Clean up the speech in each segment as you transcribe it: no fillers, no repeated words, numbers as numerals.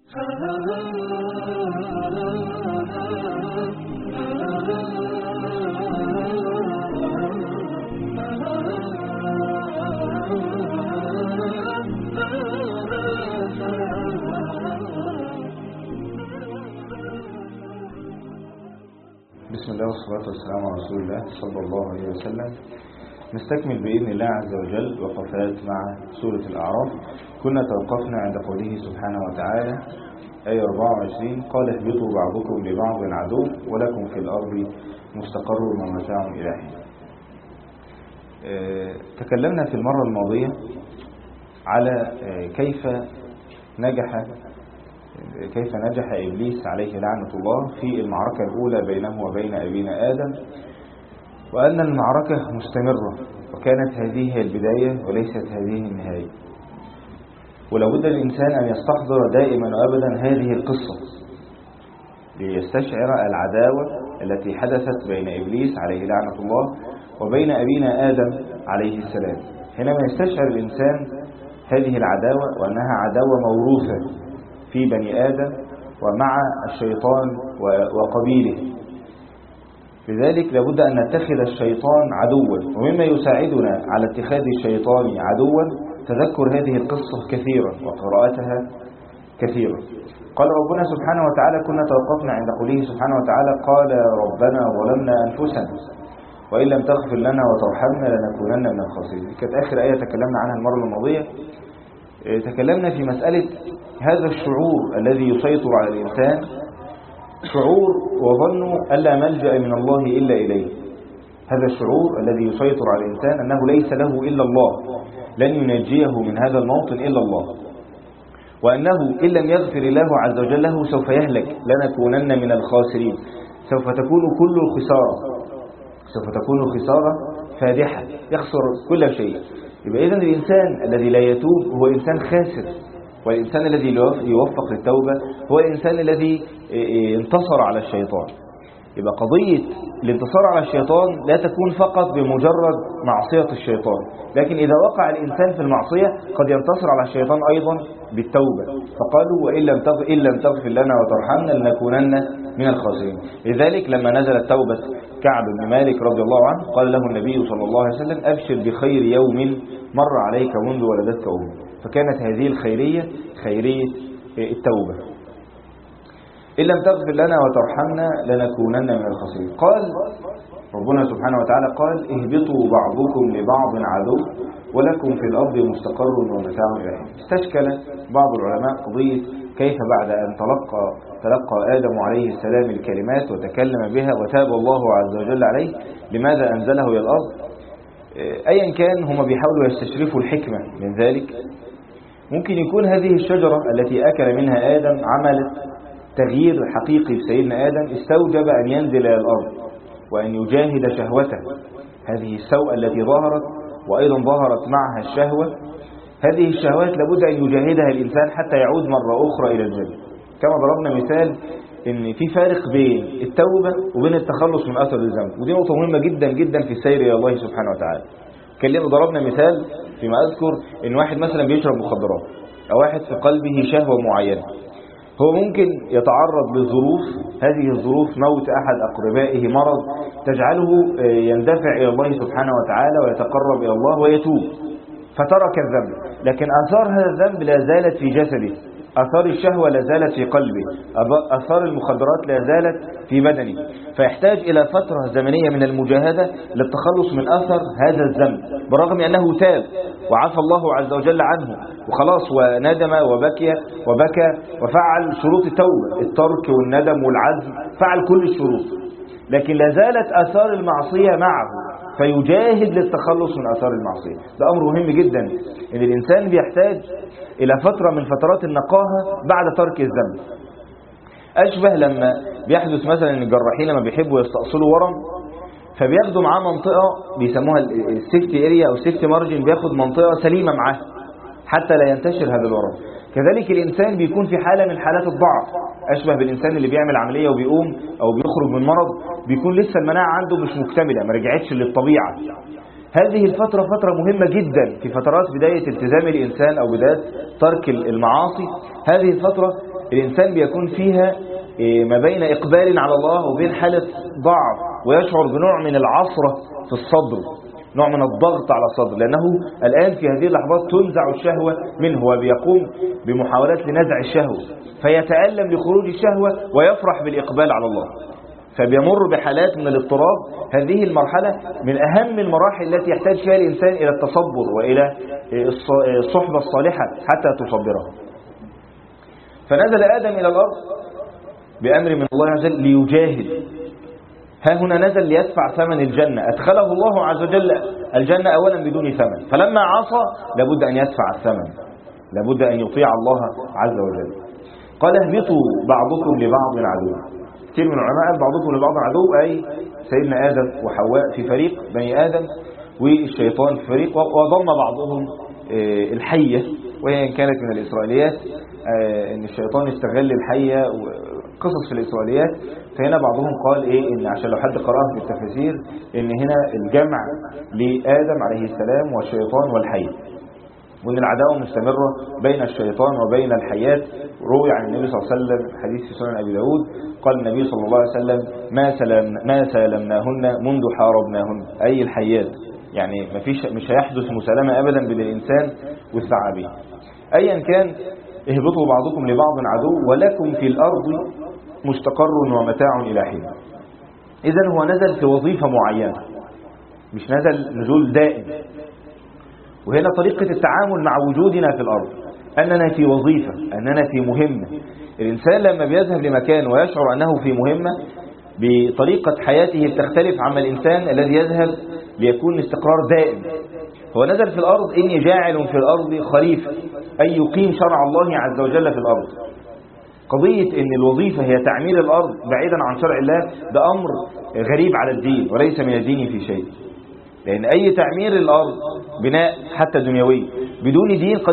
بسم الله والصلاة والسلام على رسول الله صلى الله عليه وسلم. نستكمل بإذن الله عز وجل وقفات مع سورة الأعراف. كنا توقفنا عند قوله سبحانه وتعالى آية 24: قال اهبطوا بعضكم لبعض عدو ولكم في الأرض مستقر ومتاع إلى حين. تكلمنا في المرة الماضية على كيف نجح إبليس عليه لعنة الله في المعركة الأولى بينه وبين أبينا آدم، وأن المعركة مستمرة وكانت هذه هي البداية وليست هذه النهاية. ولابد الإنسان أن يستحضر دائما وأبدا هذه القصة ليستشعر العداوة التي حدثت بين إبليس عليه لعنة الله وبين أبينا آدم عليه السلام. حينما يستشعر الإنسان هذه العداوة وأنها عداوة موروثة في بني آدم ومع الشيطان وقبيله، لذلك لابد أن نتخذ الشيطان عدوا، ومما يساعدنا على اتخاذ الشيطان عدوا تذكر هذه القصة كثيرا وقراءتها كثيرا. قال ربنا سبحانه وتعالى، كنا توقفنا عند قوله سبحانه وتعالى: قال ربنا ظلمنا أنفسنا وإن لم تغفر لنا وترحمنا لنكونن من الخاسرين. كانت آخر آية تكلمنا عنها المرة الماضية. تكلمنا في مسألة هذا الشعور الذي يسيطر على الإنسان، شعور وظنه ألا ملجأ من الله إلا إليه. هذا الشعور الذي يسيطر على الإنسان أنه ليس له إلا الله، لن ينجيه من هذا الموطن إلا الله، وأنه إن لم يغفر الله عز وجل له سوف يهلك، لنكونن من الخاسرين. سوف تكون خسارة فادحة، يخسر كل شيء. يبقى إذن الإنسان الذي لا يتوب هو إنسان خاسر، والإنسان الذي يوفق للتوبة هو الإنسان الذي انتصر على الشيطان. يبقى قضية الانتصار على الشيطان لا تكون فقط بمجرد معصية الشيطان، لكن إذا وقع الإنسان في المعصية قد ينتصر على الشيطان أيضا بالتوبة. فقالوا: وإن لم تغفر لنا وترحمنا لنكونن من الخاسرين. لذلك لما نزلت توبة كعب بن مالك رضي الله عنه قال له النبي صلى الله عليه وسلم: أبشر بخير يوم مر عليك منذ ولدتك أمك. فكانت هذه الخيرية خيرية التوبة. إن لم تغفر لنا وترحمنا لنكونن من الخاسرين. قال ربنا سبحانه وتعالى: قال اهبطوا بعضكم لبعض عدو ولكم في الأرض مستقر ومتاع إلى حين. استشكل بعض العلماء قضية كيف بعد أن تلقى آدم عليه السلام الكلمات وتكلم بها وتاب الله عز وجل عليه، لماذا أنزله إلى الأرض؟ أيا كان هم بيحاولوا يستشرفوا الحكمة من ذلك. ممكن يكون هذه الشجرة التي أكل منها آدم عملت تغيير حقيقي في سيدنا آدم، استوجب أن ينزل إلى الأرض وأن يجاهد شهوته. هذه السوء التي ظهرت وأيضا ظهرت معها الشهوة، هذه الشهوات لابد أن يجاهدها الإنسان حتى يعود مرة أخرى إلى الجنة. كما ضربنا مثال إن في فارق بين التوبة وبين التخلص من أثر الذنب، ودي نقطة مهمة جدا جدا في السير إلى الله سبحانه وتعالى. ضربنا مثال فيما أذكر إن واحد مثلا بيشرب مخدرات، أو واحد في قلبه شهوة معينة، هو ممكن يتعرض لظروف، هذه الظروف موت أحد أقربائه، مرض، تجعله يندفع إلى الله سبحانه وتعالى ويتقرب إلى الله ويتوب، فترك الذنب. لكن آثار هذا الذنب لا زالت في جسده، آثار الشهوة لا زالت في قلبه، آثار المخدرات لا زالت في بدنه، فيحتاج إلى فترة زمنية من المجاهدة للتخلص من أثر هذا الذنب، بالرغم أنه تاب وعفى الله عز وجل عنه وخلاص، وندم وبكى وفعل شروط التوبة، الترك والندم والعزم، فعل كل الشروط، لكن لا زالت آثار المعصية معه، فيجاهد للتخلص من آثار المعصية. ده أمر مهم جدا، إن الإنسان بيحتاج إلى فترة من فترات النقاهة بعد ترك الذنب. أشبه لما بيحدث مثلا إن الجراحين لما بيحبوا يستأصلوا ورم، فبياخدوا معاه منطقة بيسموها السيفتي اريا أو السيفتي مارجن، بياخد منطقة سليمة معاه حتى لا ينتشر هذا الورم. كذلك الإنسان بيكون في حالة من حالات الضعف، أشبه بالإنسان اللي بيعمل عملية وبيقوم أو بيخرج من مرض، بيكون لسه المناعة عنده مش مكتملة، ما رجعتش للطبيعة. هذه الفترة فترة مهمة جدا في فترات بداية التزام الإنسان أو بداية ترك المعاصي. هذه الفترة الإنسان بيكون فيها ما بين إقبال على الله وبين حالة ضعف، ويشعر بنوع من العصرة في الصدر، نوع من الضغط على الصدر، لأنه الآن في هذه اللحظات تنزع الشهوة منه وبيقوم بمحاولات لنزع الشهوة، فيتألم لخروج الشهوة ويفرح بالإقبال على الله، فبيمر بحالات من الاضطراب. هذه المرحلة من أهم المراحل التي يحتاج فيها الإنسان إلى التصبر وإلى الصحبة الصالحة حتى تصبره. فنزل آدم إلى الأرض بأمر من الله عز وجل ليجاهد. ها هنا نزل ليدفع ثمن الجنة، أدخله الله عز وجل الجنة أولا بدون ثمن، فلما عصى لابد أن يدفع الثمن، لابد أن يطيع الله عز وجل. قال اهبطوا بعضكم لبعض عدو. كثير من العلماء بعضكم لبعض عدو، أي سيدنا آدم وحواء في فريق، بني آدم والشيطان في فريق، وضم بعضهم الحية، وهي إن كانت من الإسرائيليات ان الشيطان استغل الحية، قصص في الإسرائيليات. فهنا بعضهم قال ان عشان لو حد قرأه في التفاسير ان هنا الجمع لآدم عليه السلام والشيطان والحية، وان العداوة مستمرة بين الشيطان وبين الحيات. روي عن النبي صلى الله عليه وسلم حديث في سنن أبي داود، قال النبي صلى الله عليه وسلم ما سالمناهن منذ حاربناهن، أي الحيات، يعني مش هيحدث مسالمة أبدا بين الإنسان والثعابين. أيا كان، اهبطوا بعضكم لبعض عدو ولكم في الأرض مستقر ومتاع إلى حين. إذن هو نزل في وظيفة معينة، مش نزل نزول دائم. وهنا طريقة التعامل مع وجودنا في الأرض، أننا في وظيفة، أننا في مهمة. الإنسان لما بيذهب لمكان ويشعر أنه في مهمة، بطريقة حياته بتختلف عما الإنسان الذي يذهب ليكون استقرار دائم. هو نزل في الأرض إني جاعل في الأرض خليفة، أي يقيم شرع الله عز وجل في الأرض. قضية إن الوظيفة هي تعمير الأرض بعيدا عن شرع الله، ده أمر غريب على الدين وليس من الدين في شيء. لأن أي تعمير الأرض بناء حتى دنيوي بدون دين قد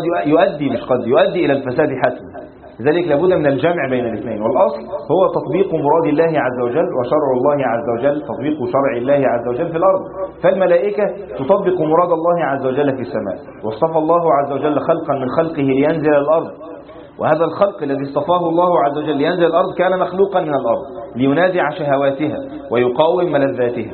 يؤدي إلى الفساد حتما. لذلك لابد من الجمع بين الاثنين، والأصل هو تطبيق مراد الله عز وجل وشرع الله عز وجل، تطبيق شرع الله عز وجل في الأرض. فالملائكة تطبق مراد الله عز وجل في السماء، واصطفى الله عز وجل خلقا من خلقه لينزل الأرض، وهذا الخلق الذي اصطفاه الله عز وجل لينزل الأرض كان مخلوقا من الأرض لينازع شهواتها ويقاوم ملذاتها.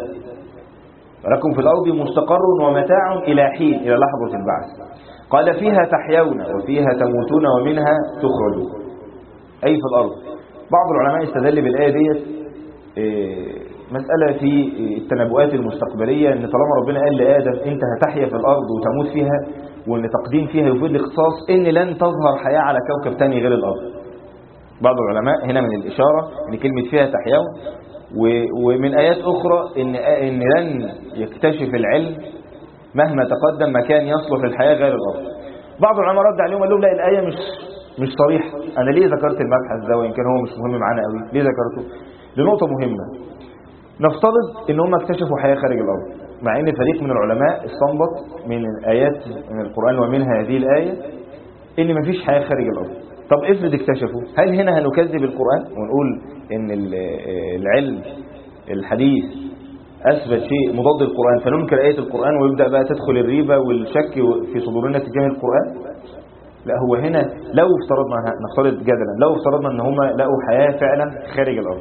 ولكم في الأرض مستقر ومتاع إلى حين، إلى لحظة البعث. قال فيها تحيون وفيها تموتون ومنها تخرجون، أي في الأرض. بعض العلماء استدل بالآية ديت مسألة في التنبؤات المستقبلية، أن طالما ربنا قال لآدم أنت هتحيا في الأرض وتموت فيها، وأن تقديم فيها يفيد الاختصاص، أن لن تظهر حياة على كوكب تاني غير الأرض. بعض العلماء هنا من الإشارة أن كلمة فيها تحيون، ومن آيات أخرى إن لن يكتشف العلم مهما تقدم مكان يصلح للحياة غير الأرض. بعض العلماء رد عليهم قال لهم لا، الآية مش صريحة. أنا ليه ذكرت المبحث ده وإن كان هو مش مهم معانا قوي؟ ليه ذكرته؟ لنقطة مهمة. نفترض إن هم اكتشفوا حياة خارج الأرض، مع إن فريق من العلماء استنبط من الآيات من القرآن ومنها هذه الآية إن مفيش حياة خارج الأرض. طب افرض اكتشفوا، هل هنا هنكذب القرآن ونقول إن العلم الحديث أثبت شيء مضاد للقرآن فننكر آية القرآن ويبدأ بقى تدخل الريبة والشك في صدورنا تجاه القرآن؟ لا، هو هنا لو افترضنا، نفترض جدلا، لو افترضنا ان هم لقوا حياة فعلا خارج الأرض،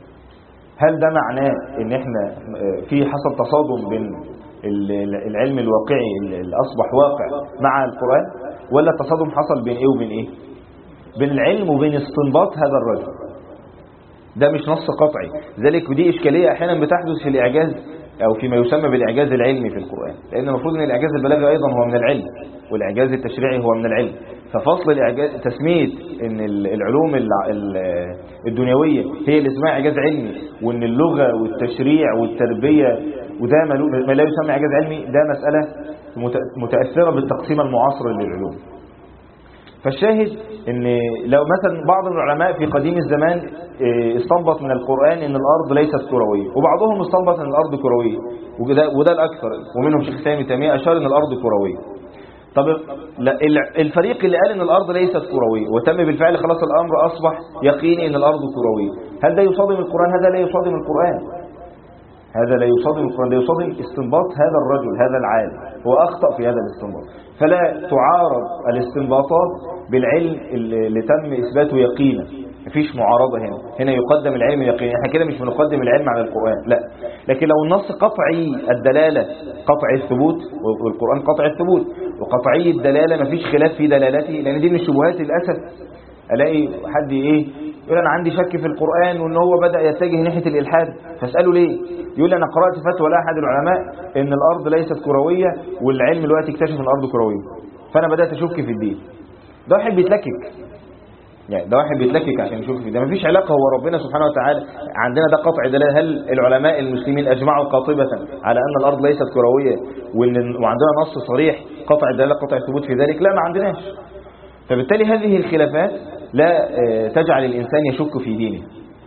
هل ده معناه ان احنا في حصل تصادم بين العلم الواقعي اللي أصبح واقع مع القرآن، ولا التصادم حصل بين ايه وبين ايه؟ بين العلم وبين استنباط هذا الرجل. ده مش نص قطعي، ذلك ودي إشكالية أحيانا بتحدث في الإعجاز أو فيما يسمى بالإعجاز العلمي في القرآن، لأن المفروض أن الإعجاز البلاغي أيضا هو من العلم، والإعجاز التشريعي هو من العلم. ففصل الإعجاز، تسمية أن العلوم الدنيوية هي اللي اسمها إعجاز علمي، وأن اللغة والتشريع والتربية وده ما لا يسمى إعجاز علمي، ده مسألة متأثرة بالتقسيم المعاصر للعلوم. فالشاهد ان لو مثلا بعض العلماء في قديم الزمان استنبط من القرآن ان الارض ليست كروية، وبعضهم استنبط ان الارض كروية، وده الاكثر، ومنهم شيخ الاسلام ابن تيمية اشار ان الارض كروية. طب الفريق اللي قال ان الارض ليست كروية وتم بالفعل خلاص الامر اصبح يقيني ان الارض كروية، هل ده يصادم القرآن؟ هذا لا يصادم القرآن. هذا لا يصادم القرآن، لا يصادم استنباط هذا الرجل هذا العالم، هو أخطأ في هذا الاستنباط. فلا تعارض الاستنباطات بالعلم اللي تم إثباته يقينا، مفيش معارضة هنا يقدم العلم يقينا. احنا كده مش بنقدم العلم على القرآن، لا. لكن لو النص قطعي الدلالة قطعي الثبوت، والقرآن قطعي الثبوت وقطعي الدلالة مفيش خلاف في دلالته، لأن دي من الشبهات للأسف. الاقي حد يقول انا عندي شك في القرآن وان هو بدأ يتجه ناحية الالحاد، فاسأله ليه؟ يقول انا قرأت فتوى لاحد العلماء ان الارض ليست كروية والعلم دلوقتي اكتشف ان الارض كروية، فانا بدأت اشك في الدين. ده واحد بيتلكك، يعني ده واحد بيتلكك عشان يشك في ده، مفيش علاقة. هو ربنا سبحانه وتعالى عندنا ده قطع دلالة. هل العلماء المسلمين اجمعوا قاطبة على ان الارض ليست كروية وعندنا نص صريح قطع الدلالة قطع الثبوت في ذلك؟ لا، ما عندناش. فبالتالي هذه الخلافات لا تجعل الإنسان يشك في دينه.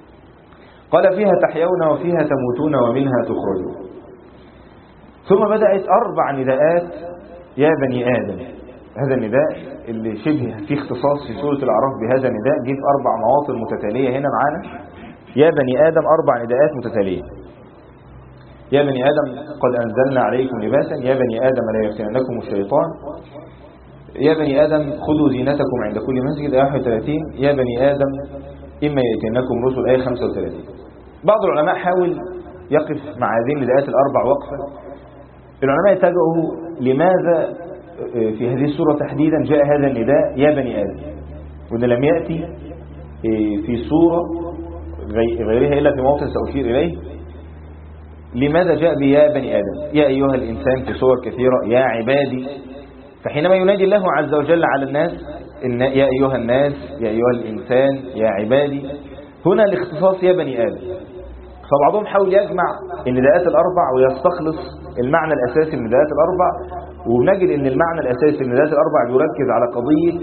قال فيها تحيون وفيها تموتون ومنها تخرجون. ثم بدأت 4 نداءات يا بني آدم. هذا النداء اللي شبه في اختصاص في سورة الأعراف بهذا النداء جه في 4 مواطن متتالية هنا معانا. يا بني آدم 4 نداءات متتالية. يا بني آدم قد أنزلنا عليكم لباسا، يا بني آدم لا يفتننكم الشيطان، يا بني آدم خذوا زينتكم عند كل مسجد، آية 31، يا بني آدم إما يأتينكم رسل، آية 35. بعض العلماء حاول يقف مع هذه النداءات ال4 وقفة. العلماء اتجهوا لماذا في هذه السورة تحديدا جاء هذا النداء يا بني آدم، وإن لم يأتي في سورة غيرها إلا في موطن سأشير إليه. لماذا جاء بيا بني آدم؟ يا أيها الإنسان في سور كثيرة، يا عبادي. فحينما ينادي الله عز وجل على الناس إن يا أيها الناس، يا أيها الإنسان، يا عبادي، هنا الاختصاص يا بني آدم. فبعضهم حاول يجمع النداءات ال4 ويستخلص المعنى الأساسي من النداءات ال4، ونجد أن المعنى الأساسي من النداءات ال4 بيركز على قضية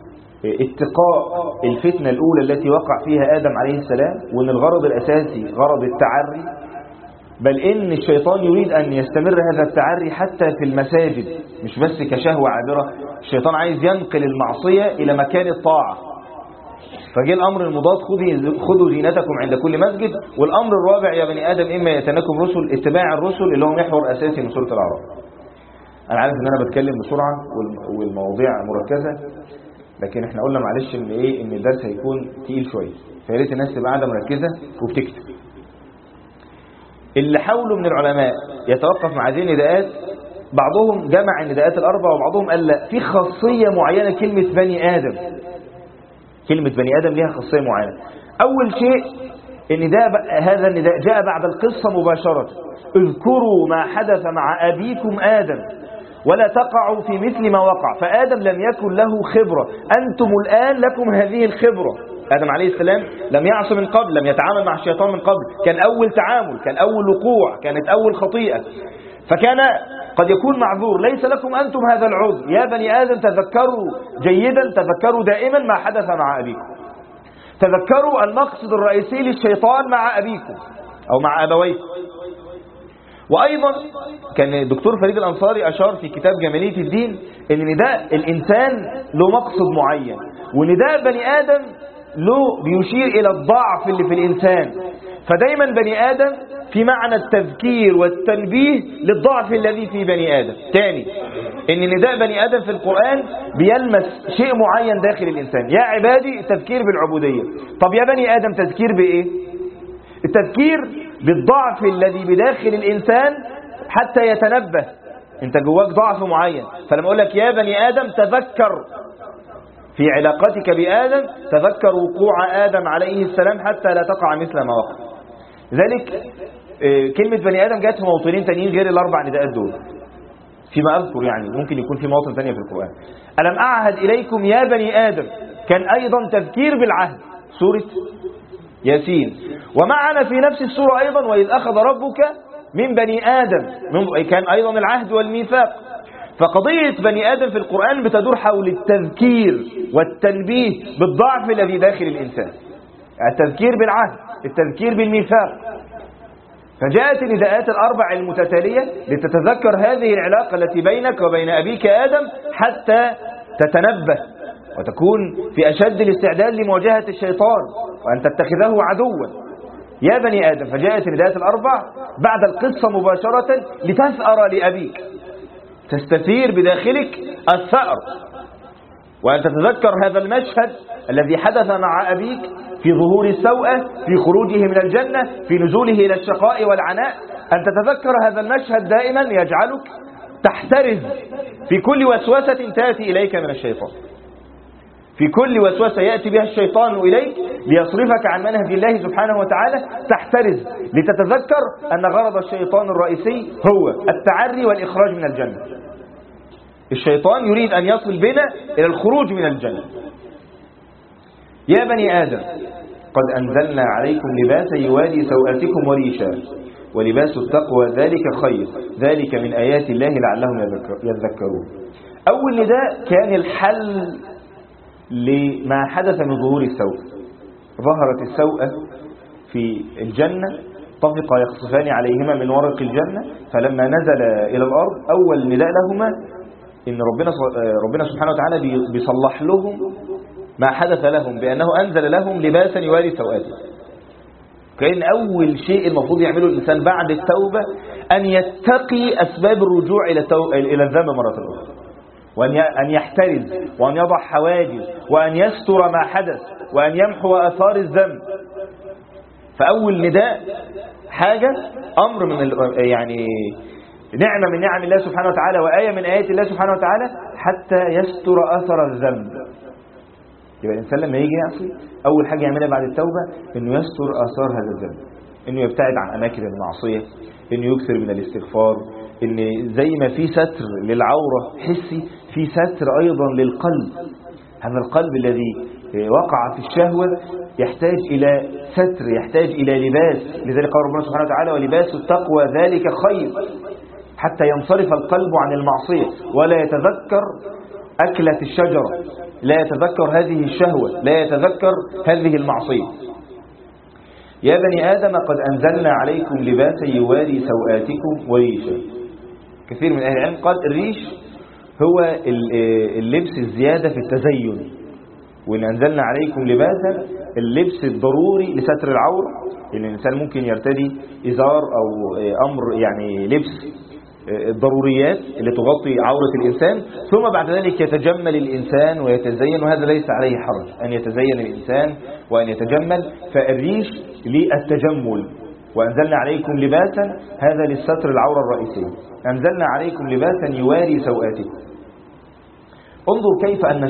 اتقاء الفتنة الأولى التي وقع فيها آدم عليه السلام، وأن الغرض الأساسي غرض التعري، بل إن الشيطان يريد أن يستمر هذا التعري حتى في المساجد، مش بس كشهوة عابرة. الشيطان عايز ينقل المعصية إلى مكان الطاعة. فجاء الأمر المضاد خذوا زينتكم عند كل مسجد. والأمر الرابع يا بني آدم إما يأتينكم رسل، اتباع الرسل اللي هو محور أساسي من سورة الأعراف. أنا عارف إن أنا بتكلم بسرعة والمواضيع مركزة، لكن احنا قلنا معلش إن الدرس هيكون تقيل شوية، فيا ريت الناس تبقى قاعدة مركزة وبتكتب. اللي حاولوا من العلماء يتوقف مع هذه النداءات، بعضهم جمع النداءات ال4 وبعضهم قال لا، في خاصية معينة كلمة بني آدم. كلمة بني آدم لها خاصية معينة. أول شيء هذا النداء جاء بعد القصة مباشرة. اذكروا ما حدث مع أبيكم آدم ولا تقعوا في مثل ما وقع، فآدم لم يكن له خبرة، أنتم الآن لكم هذه الخبرة. آدم عليه السلام لم يعص من قبل، لم يتعامل مع الشيطان من قبل، كان أول تعامل، كان أول وقوع، كانت أول خطيئة، فكان قد يكون معذور. ليس لكم أنتم هذا العذر. يا بني آدم تذكروا جيدا، تذكروا دائما ما حدث مع أبيكم، تذكروا المقصد الرئيسي للشيطان مع أبيكم أو مع أبويكم. وأيضا كان الدكتور فريد الأنصاري أشار في كتاب جمالية الدين أن نداء الإنسان له مقصد معين، ونداء بني آدم له بيشير إلى الضعف اللي في الإنسان. فدايما بني آدم في معنى التذكير والتنبيه للضعف الذي في بني آدم. تاني، ان نداء بني آدم في القرآن بيلمس شيء معين داخل الإنسان. يا عبادي التذكير بالعبودية. طب يا بني آدم تذكير بإيه؟ التذكير بالضعف الذي بداخل الإنسان حتى يتنبه. انت جواك ضعف معين، فلما أقول لك يا بني آدم تذكر في علاقتك بآدم، تذكر وقوع آدم عليه السلام حتى لا تقع مثل ما وقع. ذلك كلمة بني آدم جاءت في موطنين تانيين غير ال4 نداءات دول فيما أذكر، يعني ممكن يكون في موطن تانية في القرآن. ألم أعهد إليكم يا بني آدم كان أيضا تذكير بالعهد، سورة ياسين. ومعنا في نفس السورة أيضا وإذ أخذ ربك من بني آدم، كان أيضا العهد والميثاق. فقضية بني آدم في القرآن بتدور حول التذكير والتنبيه بالضعف الذي داخل الإنسان، التذكير بالعهد، التذكير بالميثاق. فجاءت النداءات ال4 المتتالية لتتذكر هذه العلاقة التي بينك وبين أبيك آدم حتى تتنبه وتكون في أشد الاستعداد لمواجهة الشيطان وأن تتخذه عدوا. يا بني آدم، فجاءت النداءات الأربع بعد القصة مباشرة لتثأر لأبيك، تستثير بداخلك الثأر، وأن تتذكر هذا المشهد الذي حدث مع أبيك في ظهور السوءة، في خروجه من الجنة، في نزوله إلى الشقاء والعناء. أن تتذكر هذا المشهد دائما يجعلك تحترز في كل وسوسة تأتي إليك من الشيطان، في كل وسوسة يأتي بها الشيطان إليك ليصرفك عن منهج الله سبحانه وتعالى، تحترز لتتذكر أن غرض الشيطان الرئيسي هو التعري والإخراج من الجنة. الشيطان يريد أن يصل بنا إلى الخروج من الجنة. يا بني آدم قد أنزلنا عليكم لباسا يواري سوآتكم وريشا ولباس التقوى ذلك خير ذلك من آيات الله لعلهم يذكرون. أول نداء كان الحل لما حدث من ظهور السوء. ظهرت السوءة في الجنة، طفقا يخصفان عليهما من ورق الجنة، فلما نزل إلى الأرض أول نداء لهما إن ربنا سبحانه وتعالى بيصلح لهم ما حدث لهم بأنه أنزل لهم لباسا يواري سوآتهم. كأن أول شيء المفروض يعمله الإنسان بعد التوبة أن يتقي أسباب الرجوع إلى الذنب مرة أخرى، وأن يحترز، وأن يضع حواجز، وأن يستر ما حدث، وأن يمحو آثار الذنب. فأول نداء حاجة أمر من يعني نعمة من نعم الله سبحانه وتعالى وآية من آيات الله سبحانه وتعالى حتى يستر أثر الذنب. يبقى الإنسان لما يجي يعصي أول حاجة يعملها بعد التوبة إنه يستر آثار هذا الذنب، إنه يبتعد عن أماكن المعصية، إنه يكثر من الاستغفار، إن زي ما في ستر للعورة حسي في ستر أيضا للقلب. هذا القلب الذي وقع في الشهوة يحتاج إلى ستر، يحتاج إلى لباس. لذلك قال ربنا سبحانه وتعالى ولباس التقوى ذلك خير، حتى ينصرف القلب عن المعصية ولا يتذكر أكلة الشجرة، لا يتذكر هذه الشهوة، لا يتذكر هذه المعصية. يا بني آدم قد أنزلنا عليكم لباسا يواري سوآتكم وريشا. كثير من أهل العلم قال الريش هو اللبس الزيادة في التزين، وإن أنزلنا عليكم لباسا اللبس الضروري لستر العورة، لأن الإنسان ممكن يرتدي إزار أو أمر يعني لبس الضروريات اللي تغطي عورة الإنسان، ثم بعد ذلك يتجمل الإنسان ويتزين، وهذا ليس عليه حرج أن يتزين الإنسان وأن يتجمل. فالريش للتجمل. وأنزلنا عليكم لباسا هذا للستر العورة الرئيسية. أنزلنا عليكم لباسا يواري سوآتكم. انظر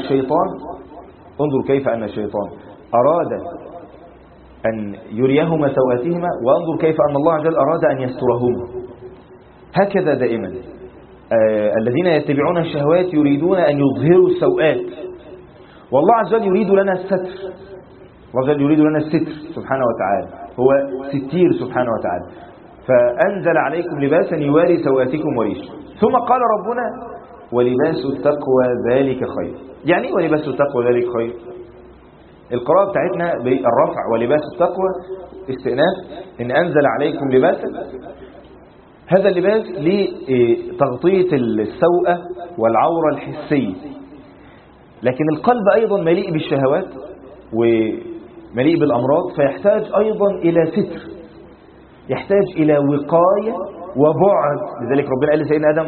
كيف أن الشيطان أراد أن يريهما سوآتهما، وانظر كيف أن الله عز وجل أراد أن يسترهما. هكذا دائما الذين يتبعون الشهوات يريدون أن يظهروا السوءات، والله عز وجل يريد لنا الستر. الله عز وجل يريد لنا الستر سبحانه وتعالى، هو ستير سبحانه وتعالى. فأنزل عليكم لباسا يواري سوآتكم وريشا. ثم قال ربنا ولباس التقوى ذلك خير. يعني ولباس التقوى ذلك خير، القراءة بتاعتنا بالرفع ولباس التقوى استئناف، إن أنزل عليكم لباسا، هذا اللباس لتغطية السوءة والعورة الحسية. لكن القلب أيضا مليء بالشهوات ومليء بالأمراض، فيحتاج أيضا إلى ستر، يحتاج إلى وقاية وبعد. لذلك ربنا قال لسيدنا آدم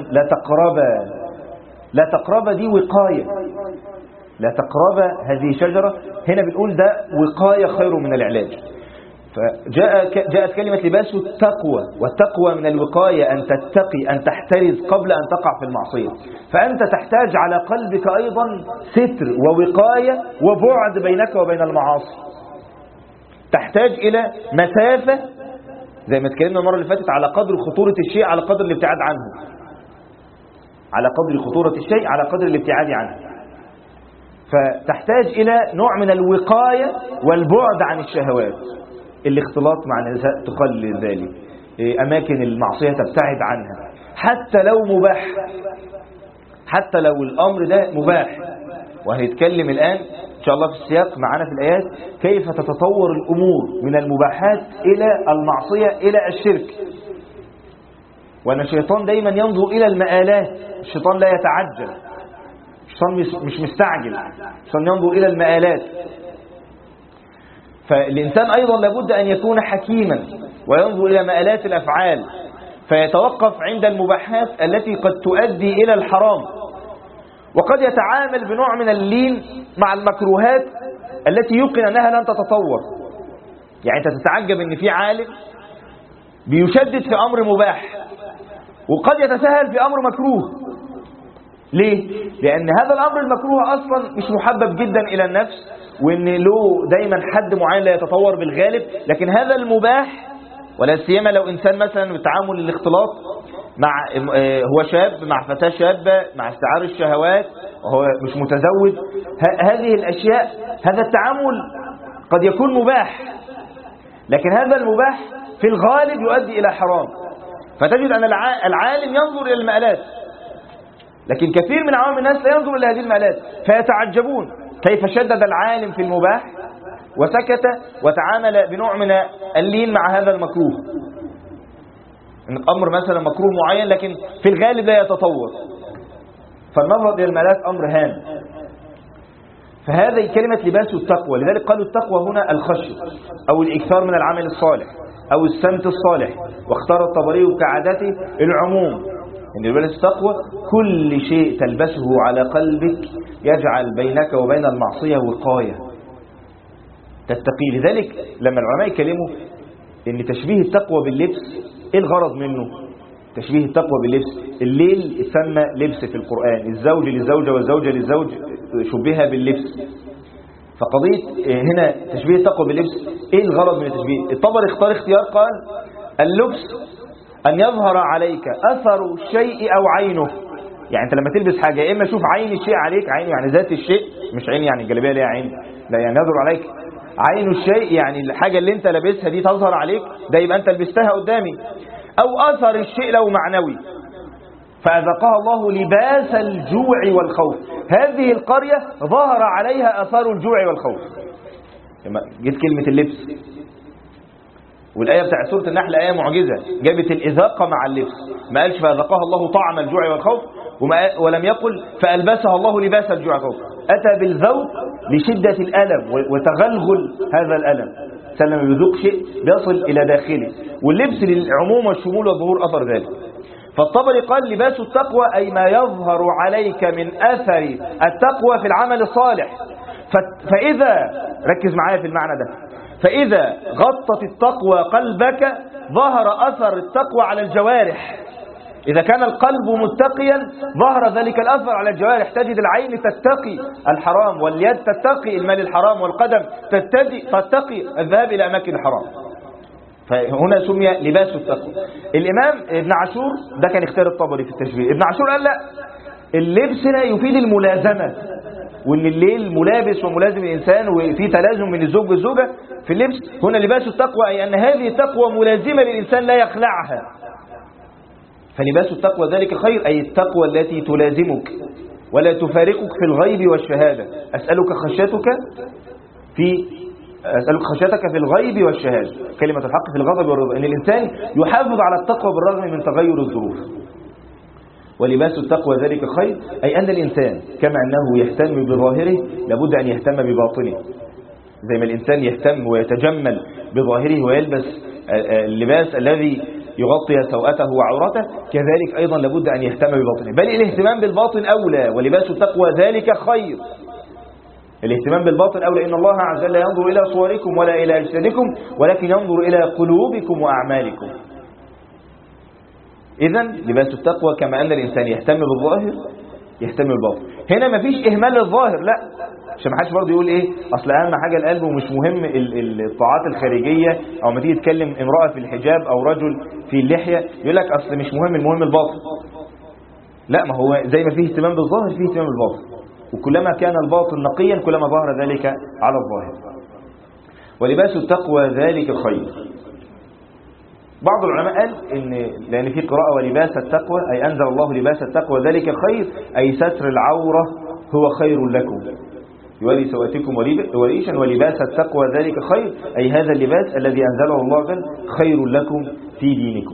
لا تقرب دي وقاية، لا تقرب هذه شجرة. هنا بنقول ده وقاية خير من العلاج. فجاءت كلمة لباس التقوى، والتقوى من الوقاية، أن تتقي، أن تحترز قبل أن تقع في المعصية. فأنت تحتاج على قلبك أيضا ستر ووقاية وبعد بينك وبين المعاصي. تحتاج إلى مسافة، زي ما اتكلمنا المرة اللي فاتت، على قدر خطورة الشيء على قدر الابتعاد عنه، على قدر خطورة الشيء على قدر الابتعاد عنه. فتحتاج إلى نوع من الوقاية والبعد عن الشهوات. الاختلاط مع النساء تقلل ذلك، أماكن المعصية تبتعد عنها، حتى لو مباح، حتى لو الأمر ده مباح. وهنتكلم الآن إن شاء الله في السياق معنا في الآيات كيف تتطور الأمور من المباحات إلى المعصية إلى الشرك. وأن الشيطان دايما ينظر إلى المآلات، الشيطان لا يتعجل، الشيطان مش مستعجل، الشيطان ينظر إلى المآلات. فالإنسان أيضا لابد أن يكون حكيما وينظر إلى مآلات الأفعال، فيتوقف عند المباحات التي قد تؤدي إلى الحرام، وقد يتعامل بنوع من اللين مع المكروهات التي يمكن أنها لن تتطور. يعني أنت تتعجب أن في عالم بيشدد في أمر مباح وقد يتساهل في أمر مكروه. ليه؟ لأن هذا الأمر المكروه أصلا مش محبب جدا إلى النفس، وأن له دايما حد معين لا يتطور بالغالب، لكن هذا المباح ولا سيما لو إنسان مثلا بالتعامل الاختلاط مع هو شاب مع فتاة شابة مع استعار الشهوات وهو مش متزوج، هذه الأشياء هذا التعامل قد يكون مباح، لكن هذا المباح في الغالب يؤدي إلى حرام. فتجد أن العالم ينظر إلى المآلات، لكن كثير من عوام الناس لا ينظر إلى هذه المآلات، فيتعجبون كيف شدد العالم في المباح وسكت وتعامل بنوع من اللين مع هذا المكروه. الأمر مثلا مكروه معين لكن في الغالب لا يتطور، فالنظر إلى المآلات أمر هام. فهذه كلمة لباس التقوى، لذلك قالوا التقوى هنا الخشية أو الإكثار من العمل الصالح أو السمت الصالح، واختار الطبري كعادته العموم إن لباس التقوى كل شيء تلبسه على قلبك يجعل بينك وبين المعصية وقاية تتقي. لذلك لما العلماء يكلموا إن تشبيه التقوى باللبس، إيه الغرض منه؟ تشبيه التقوى باللبس، الليل سمى لبس في القرآن، الزوج للزوجة والزوجة للزوج شبهها باللبس. فقضية هنا تشبيه التقوى باللبس، إيه الغرض من التشبيه؟ الطبري اختار اختيار قال اللبس أن يظهر عليك أثر الشيء أو عينه. يعني أنت لما تلبس حاجة يا إما شوف عين الشيء عليك، عين يعني ذات الشيء، مش عين يعني الجلابية ليها عين، لا يعني يظهر عليك عين الشيء، يعني الحاجة اللي أنت لابسها دي تظهر عليك، ده يبقى أنت لبستها قدامي. أو أثر الشيء لو معنوي، فأذقها الله لباس الجوع والخوف. هذه القرية ظهر عليها أثار الجوع والخوف. لما جيت كلمة اللبس، والآية بتاع سورة النحل آية معجزة، جابت الإذاقة مع اللبس، ما قالش فأذقها الله طعم الجوع والخوف، ولم يقل فألبسها الله لباس الجوع والخوف. أتى بالذوق لشدة الألم وتغلغل هذا الألم، لما بيذوق شيء بيصل إلى داخله، واللبس للعموم والشمول والظهور أثر ذلك. فالطبري قال لباس التقوى أي ما يظهر عليك من أثر التقوى في العمل الصالح. فإذا ركز معايا في المعنى ده، فإذا غطت التقوى قلبك ظهر أثر التقوى على الجوارح. إذا كان القلب متقيا ظهر ذلك الأثر على الجوارح، تجد العين تتقي الحرام، واليد تتقي المال الحرام، والقدم تتقي الذهاب إلى أماكن الحرام. فهنا سمي لباس التقوى. الإمام ابن عاشور ده كان اختيار الطبري في التشبيه. ابن عاشور قال لا، اللبس لا يفيد الملازمة، وان الليل ملابس وملازم الإنسان وفي تلازم من الزوج والزوجة في اللبس. هنا لباس التقوى أي أن هذه التقوى ملازمة للإنسان لا يخلعها. فلباس التقوى ذلك خير، أي التقوى التي تلازمك ولا تفارقك في الغيب والشهادة. أسألك خشيتك في الغيب والشهادة، كلمة الحق في الغضب والرضا، أن الإنسان يحافظ على التقوى بالرغم من تغير الظروف. ولباس التقوى ذلك خير، أي أن الإنسان كما أنه يهتم بظاهره لابد أن يهتم بباطنه. زي ما الإنسان يهتم ويتجمل بظاهره ويلبس اللباس الذي يغطي سوءته وعورته، كذلك أيضا لابد أن يهتم بباطنه، بل الاهتمام بالباطن أولى. ولباس التقوى ذلك خير، الاهتمام بالباطن أولى. إن الله عز وجل ينظر إلى صوركم ولا إلى أجسادكم ولكن ينظر إلى قلوبكم وأعمالكم. إذن لباس التقوى كما أن الإنسان يهتم بالظاهر يهتم بالباطن. هنا ما فيش إهمال للظاهر، لا، عشان ما حدش برضه يقول إيه أصل أهم حاجة القلب ومش مهم الطاعات الخارجية، أو ما تيجي تكلم امرأة في الحجاب أو رجل في اللحية يقول لك أصل مش مهم، المهم الباطن. لا، ما هو زي ما فيه اهتمام بالظاهر فيه اهتمام بالباطن، وكلما كان الباطن نقيا كلما ظهر ذلك على الظاهر. ولباس التقوى ذلك خير. بعض العلماء قال إن لأن في قراءة ولباس التقوى أي أنزل الله لباس التقوى ذلك خير، أي ستر العورة هو خير لكم يولي سواتكم وريشا. ولباس التقوى ذلك خير، أي هذا اللباس الذي أنزله الله جل خير لكم في دينكم.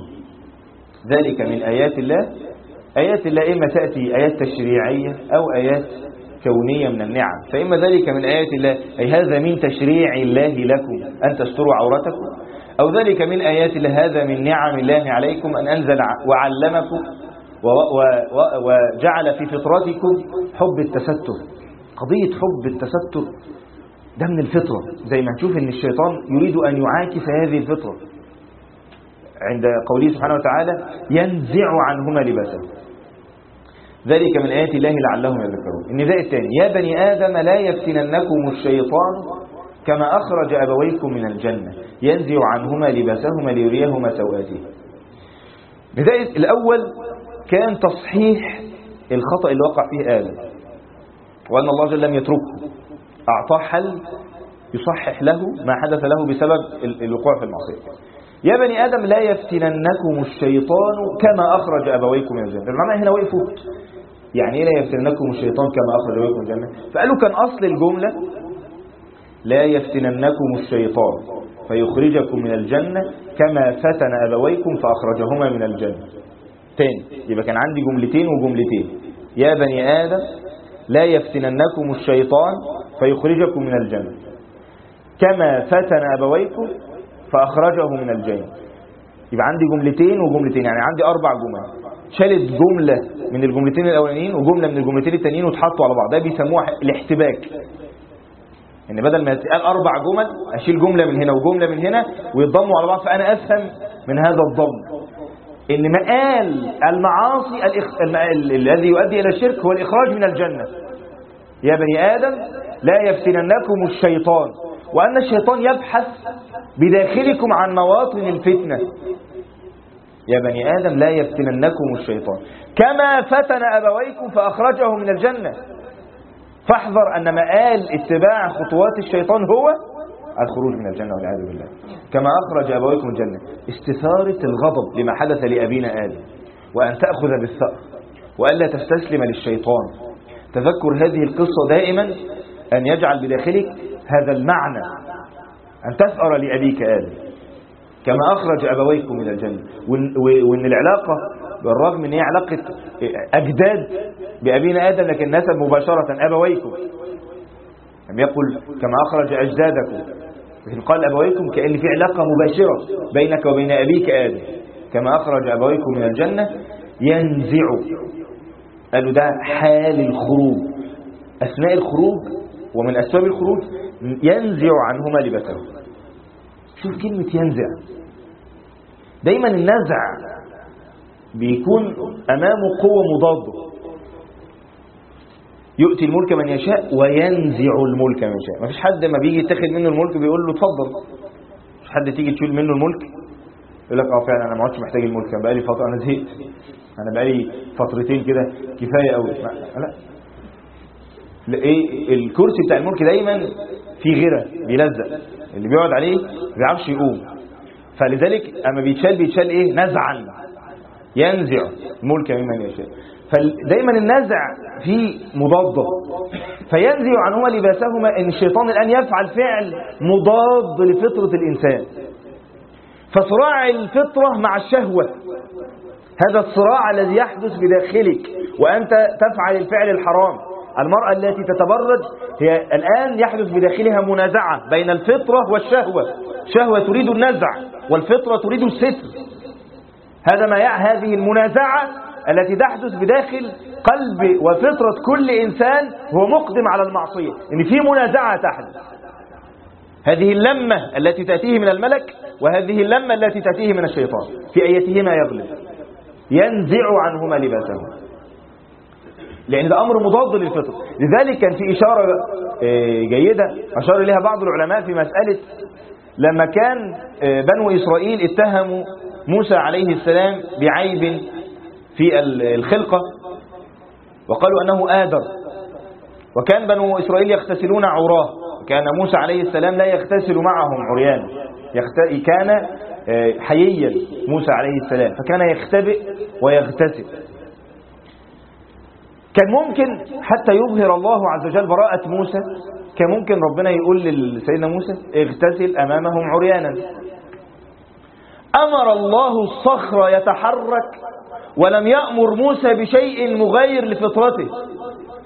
ذلك من آيات الله. آيات الله إما تأتي آيات تشريعية أو آيات كونية من النعم، فإما ذلك من آيات الله، أي هذا من تشريع الله لكم أن تستروا عورتكم، أو ذلك من آيات الله، هذا من نعم الله عليكم أن أنزل وعلمكم وجعل في فطرتكم حب التستر. قضية حب التستر ده من الفطرة، زي ما نشوف أن الشيطان يريد أن يعاكس هذه الفطرة عند قوله سبحانه وتعالى ينزع عنهما لباسهم، ذلك من آيات الله لعلهم يذكرون. النداء الثاني يا بني آدم لا يفتننكم الشيطان كما أخرج أبويكم من الجنة ينزع عنهما لباسهما ليريهما سوآتهما. النداء الأول كان تصحيح الخطأ اللي وقع فيه آدم، وأن الله جل لم يتركه، أعطاه حل يصحح له ما حدث له بسبب الوقوع في المعصية. يا بني آدم لا يفتننكم الشيطان كما أخرج أبويكم من الجنة. المعنى هنا وقفوا يعني إيه لا يفتننكم الشيطان كما أخرج أبويكم من الجنة؟ فقالوا كان أصل الجملة لا يفتننكم الشيطان فيخرجكم من الجنة كما فتن أبويكم فأخرجهما من الجنة. تاني يبقى كان عندي جملتين وجملتين. يا بني آدم لا يفتننكم الشيطان فيخرجكم من الجنة كما فتن أبويكم فأخرجه من الجنة. يبقى عندي جملتين وجملتين، يعني عندي 4 جمل. شالت جملة من الجملتين الأولانيين وجملة من الجملتين التانيين وتحطوا على بعض، ده بيسموها الاحتباك. يعني بدل ما يتقال 4 جمل أشيل جملة من هنا وجملة من هنا ويتضموا على بعض، فأنا أفهم من هذا الضم إن مآل المعاصي الذي يؤدي إلى الشرك هو الإخراج من الجنة. يا بني آدم لا يفتننكم الشيطان، وأن الشيطان يبحث بداخلكم عن مواطن الفتنة. يا بني آدم لا يفتننكم الشيطان كما فتن أبويكم فأخرجه من الجنة. فاحذر أن مآل اتباع خطوات الشيطان هو الخروج من الجنة والعياذ بالله. كما أخرج أبويكم الجنة، استثارة الغضب لما حدث لأبينا آدم، وأن تأخذ بالثأر وألا تستسلم للشيطان. تذكر هذه القصة دائما أن يجعل بداخلك هذا المعنى، أن تثأر لأبيك آدم كما أخرج أبويكم من الجنة. وأن العلاقة بالرغم أن هي علاقة أجداد بأبينا آدم لكن نسب مباشرة أبويكم، لم يقل كما أخرج أجدادكم، لكن قال أبويكم كأن في علاقة مباشرة بينك وبين أبيك آدم. كما أخرج أبويكم من الجنة ينزع، قالوا ده حال الخروج، أثناء الخروج ومن أسباب الخروج ينزع عنهما لباسهم. شوف كلمة ينزع، دايما النزع بيكون أمامه قوة مضادة. يؤتي الملك من يشاء وينزع الملك من يشاء. ما فيش حد ما بيجي يتخذ منه الملك بيقول له اتفضل. مش حد تيجي تشيل منه الملك يقول لك فعلا انا ما عادش محتاج الملك، انا بقالي فتره، انا زهقت، انا بقالي فترتين كده كفايه قوي. لا، ايه الكرسي بتاع الملك دايما فيه غيره بيلزق، اللي بيقعد عليه ما بيعرفش يقوم، فلذلك اما بيتشال ايه نزعا، ينزع الملك ممن يشاء. فدايما النزع فيه مضادة. فينزع عنهما لباسهما، ان الشيطان الآن يفعل فعل مضاد لفطرة الإنسان. فصراع الفطرة مع الشهوة، هذا الصراع الذي يحدث بداخلك وأنت تفعل الفعل الحرام. المرأة التي تتبرج هي الآن يحدث بداخلها منازعة بين الفطرة والشهوة. الشهوة تريد النزع والفطرة تريد الستر. هذه المنازعة التي تحدث بداخل قلب وفطرة كل إنسان هو مقدم على المعصية، إن في منازعة تحدث. هذه اللمة التي تأتيه من الملك وهذه اللمة التي تأتيه من الشيطان، في أيتهما يغلب. ينزع عنهما لباسهما، لأن ده أمر مضاد للفطرة. لذلك كان في إشارة جيدة أشار إليها بعض العلماء في مسألة لما كان بنو إسرائيل اتهموا موسى عليه السلام بعيب في الخلقة وقالوا أنه آدر، وكان بنو إسرائيل يغتسلون عراه، وكان موسى عليه السلام لا يغتسل معهم عريانا، كان حييا موسى عليه السلام فكان يختبئ ويغتسل. كان ممكن حتى يظهر الله عز وجل براءة موسى، كان ممكن ربنا يقول لسيدنا موسى اغتسل أمامهم عريانا. أمر الله الصخر يتحرك ولم يأمر موسى بشيء مغير لفطرته.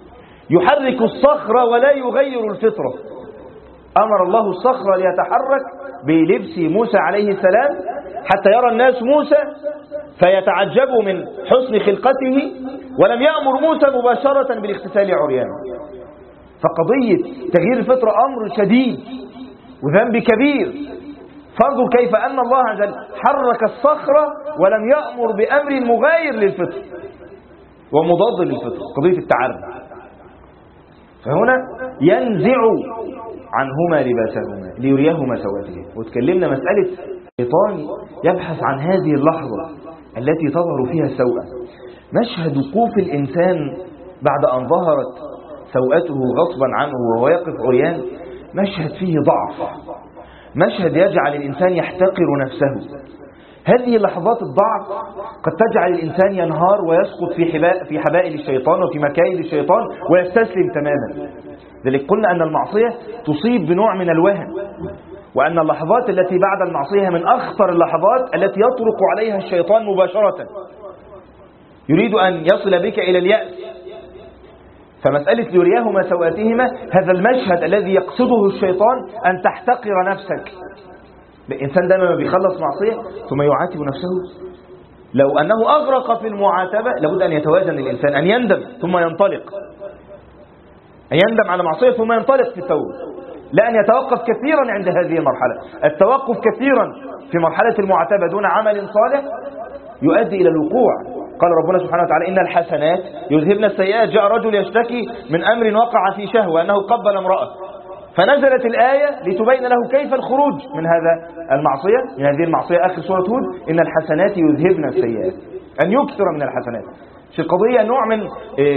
يحرك الصخر ولا يغير الفطرة. أمر الله الصخر ليتحرك بلبس موسى عليه السلام حتى يرى الناس موسى فيتعجبوا من حسن خلقته، ولم يأمر موسى مباشرة بالاغتسال عريانا. فقضية تغيير الفطرة أمر شديد وذنب كبير. فانظر كيف أن الله عز وجل حرك الصخرة ولم يأمر بأمر مغاير للفطر ومضاد للفطر، قضية التعري. فهنا ينزع عنهما لباسهما ليريهما سواتهما. وتكلمنا مسألة الشيطان يبحث عن هذه اللحظة التي تظهر فيها السوءة. مشهد وقوف الإنسان بعد أن ظهرت سوءته غصبا عنه وهو يقف عريان مشهد فيه ضعف، مشهد يجعل الإنسان يحتقر نفسه. هذه لحظات الضعف قد تجعل الإنسان ينهار ويسقط في حبائل الشيطان وفي مكايد الشيطان ويستسلم تماما. ذلك قلنا أن المعصية تصيب بنوع من الوهن، وأن اللحظات التي بعد المعصية من أخطر اللحظات التي يطرق عليها الشيطان مباشرة، يريد أن يصل بك إلى اليأس. فمسألة ليريهما سواتهما هذا المشهد الذي يقصده الشيطان أن تحتقر نفسك. الإنسان دائما بيخلص معصية ثم يعاتب نفسه، لو أنه أغرق في المعاتبة لابد أن يتوازن الإنسان، أن يندم ثم ينطلق، أن يندم على معصية ثم ينطلق في التوبة، لا أن يتوقف كثيرا عند هذه المرحلة. التوقف كثيرا في مرحلة المعاتبة دون عمل صالح يؤدي إلى الوقوع. قال ربنا سبحانه وتعالى إن الحسنات يذهبن السيئات. جاء رجل يشتكي من أمر وقع في شهوة أنه قبل امرأة، فنزلت الآية لتبين له كيف الخروج من هذا المعصية، من هذه المعصية. آخر سورة هود إن الحسنات يذهبن السيئات، أن يكثر من الحسنات. في القضية نوع من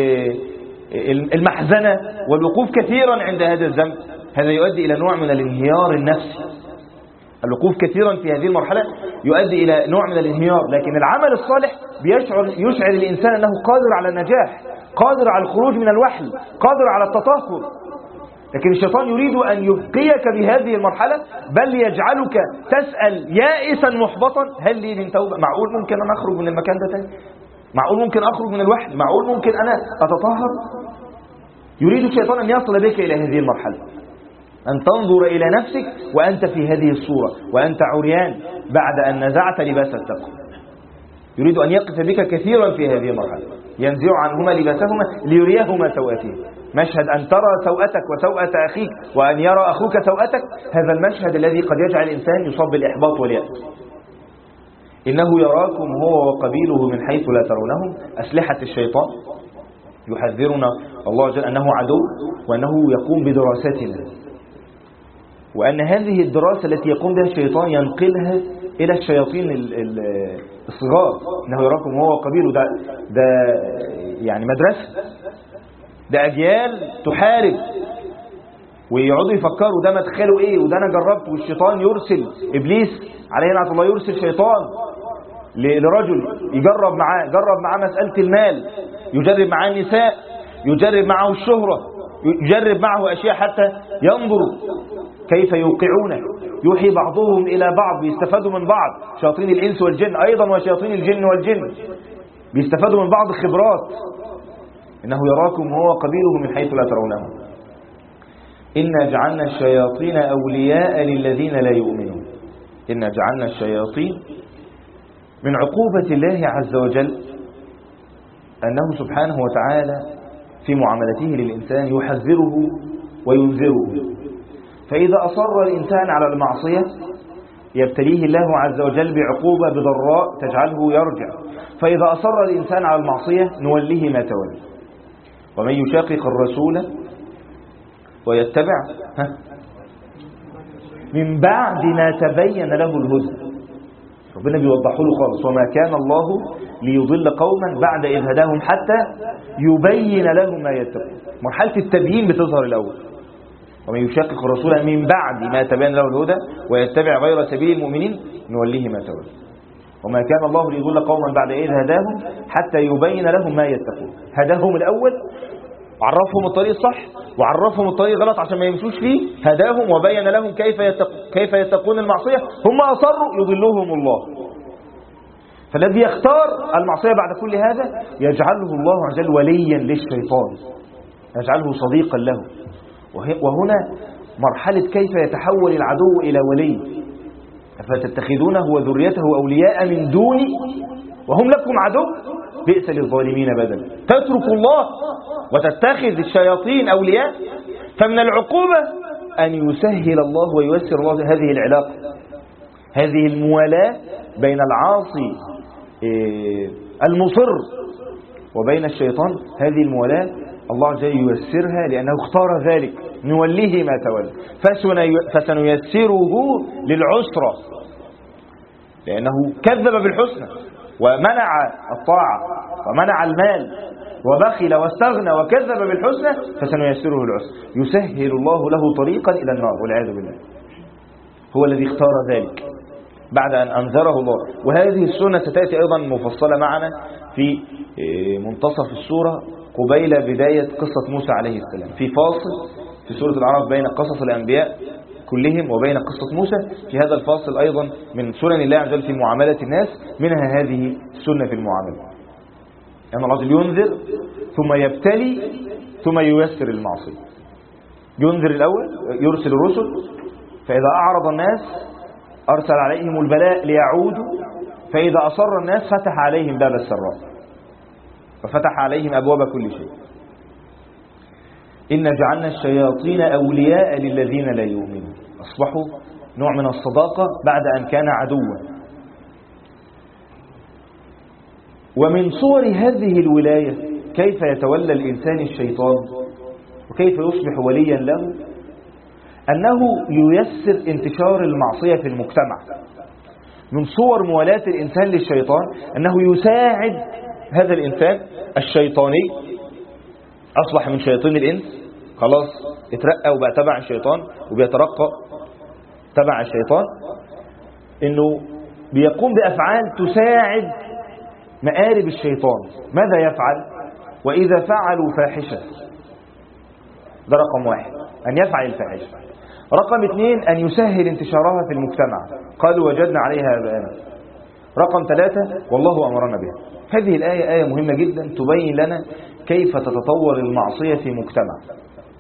المحزنة والوقوف كثيرا عند هذا الذنب، هذا يؤدي إلى نوع من الانهيار النفسي. الوقوف كثيرا في هذه المرحلة يؤدي إلى نوع من الانهيار. لكن العمل الصالح يشعر الإنسان أنه قادر على النجاح، قادر على الخروج من الوحل، قادر على التطهر. لكن الشيطان يريد أن يبقيك بهذه المرحلة، بل يجعلك تسأل يائسا محبطا هل لي من توبة؟ معقول ممكن أنا أخرج من المكان ده تاني؟ معقول ممكن أخرج من الوحل؟ معقول ممكن أنا أتطهر؟ يريد الشيطان أن يصل بك إلى هذه المرحلة، أن تنظر إلى نفسك وأنت في هذه الصورة وأنت عريان بعد أن نزعت لباس التقوى. يريد أن يقف بك كثيرا في هذه المرحلة. ينزع عنهما لباسهما ليريهما سوءتهما. مشهد أن ترى سوءتك وسوءة أخيك وأن يرى أخوك سوءتك، هذا المشهد الذي قد يجعل الإنسان يصاب بالإحباط واليأس. إنه يراكم هو وقبيله من حيث لا ترونهم. أسلحة الشيطان يحذرنا الله جل أنه عدو، وأنه يقوم بدراستنا، وأن هذه الدراسة التي يقوم بها الشيطان ينقلها إلى الشياطين الصغار. إنه يراكم هو وقبيله، ده يعني مدرسة، ده أجيال تحارب ويقعدوا يفكروا ده مدخله إيه وده أنا جربت. والشيطان يرسل إبليس عليه لعنة الله، يرسل شيطان لرجل يجرب معاه مسألة المال، يجرب معاه النساء، يجرب معه الشهرة، يجرب معه أشياء حتى ينظروا كيف يوقعونه. يوحي بعضهم إلى بعض، بيستفادوا من بعض. شياطين الإنس والجن أيضا وشياطين الجن والجن بيستفادوا من بعض خبرات. إنه يراكم هو قبيله من حيث لا ترونهم. إنا جعلنا الشياطين أولياء للذين لا يؤمنون. إنا جعلنا الشياطين من عقوبة الله عز وجل أنه سبحانه وتعالى في معاملته للإنسان يحذره وينذره. فإذا أصر الإنسان على المعصية يبتليه الله عز وجل بعقوبة بضراء تجعله يرجع. فإذا أصر الإنسان على المعصية نوليه ما تولي. ومن يشاقق الرسول ويتبع من بعد ما تبين له الهدى. ربنا بيوضحه له خالص، وما كان الله ليضل قوما بعد إذ هداهم حتى يبين لهم ما يتقون. مرحلة التبيين بتظهر الأول. ومن يشاقق الرسول من بعد ما تبين له الهدى ويتبع غير سبيل المؤمنين نوليه ما تولى. وما كان الله ليضل قوما بعد إذ هداهم حتى يبين لهم ما يتقون. هداهم الأول، عرفهم الطريق الصح وعرفهم الطريق غلط عشان ما يمشوش فيه. هداهم وبين لهم كيف يتقون المعصية. هم أصروا يضلهم الله. فالذي يختار المعصية بعد كل هذا يجعله الله عز وجل وليا للشيطان. نجعله صديقا له. وهنا مرحلة كيف يتحول العدو إلى ولي. فتتخذونه وذريته أولياء من دوني وهم لكم عدو بئس للظالمين بدلا. تترك الله وتتخذ الشياطين أولياء. فمن العقوبة أن يسهل الله وييسر الله هذه العلاقة، هذه الموالاة بين العاصي المصر وبين الشيطان. هذه الموالاة الله عز وجل ييسرها لأنه اختار ذلك، نوليه ما تولى. فسنيسره للعسرة لأنه كذب بالحسنى ومنع الطاعة ومنع المال وبخل واستغنى وكذب بالحسنى، فسنيسره للعسرة. يسهل الله له طريقا إلى النار والعياذ بالله. هو الذي اختار ذلك بعد أن أنذره الله. وهذه السنة ستأتي أيضا مفصلة معنا في منتصف السورة قبيل بداية قصة موسى عليه السلام، في فاصل في سورة الأعراف بين قصص الأنبياء كلهم وبين قصة موسى. في هذا الفاصل أيضا من سنن الله عز وجل في معاملة الناس، منها هذه السنة في المعاملة، أن الله عز وجل ينذر ثم يبتلي ثم ييسر المعصية. ينذر الأول، يرسل الرسل، فإذا أعرض الناس أرسل عليهم البلاء ليعودوا، فإذا أصر الناس فتح عليهم باب السراء وفتح عليهم أبواب كل شيء. إن جعلنا الشياطين أولياء للذين لا يؤمنون. أصبحوا نوع من الصداقة بعد أن كان عدوا. ومن صور هذه الولاية كيف يتولى الإنسان الشيطان وكيف يصبح وليا له، أنه ييسر انتشار المعصية في المجتمع. من صور موالاة الإنسان للشيطان أنه يساعد هذا الإنسان الشيطاني، أصبح من شياطين الإنس، خلاص اترقى وبقى تبع الشيطان وبيترقى تبع الشيطان، إنه بيقوم بأفعال تساعد مآرب الشيطان. ماذا يفعل؟ وإذا فعلوا فاحشة، ده رقم واحد، أن يفعل الفاحشة. رقم اثنين، أن يسهل انتشارها في المجتمع، قالوا وجدنا عليها آباءنا. رقم ثلاثة، والله أمرنا بها. هذه الآية آية مهمة جدا تبين لنا كيف تتطور المعصية في مجتمع.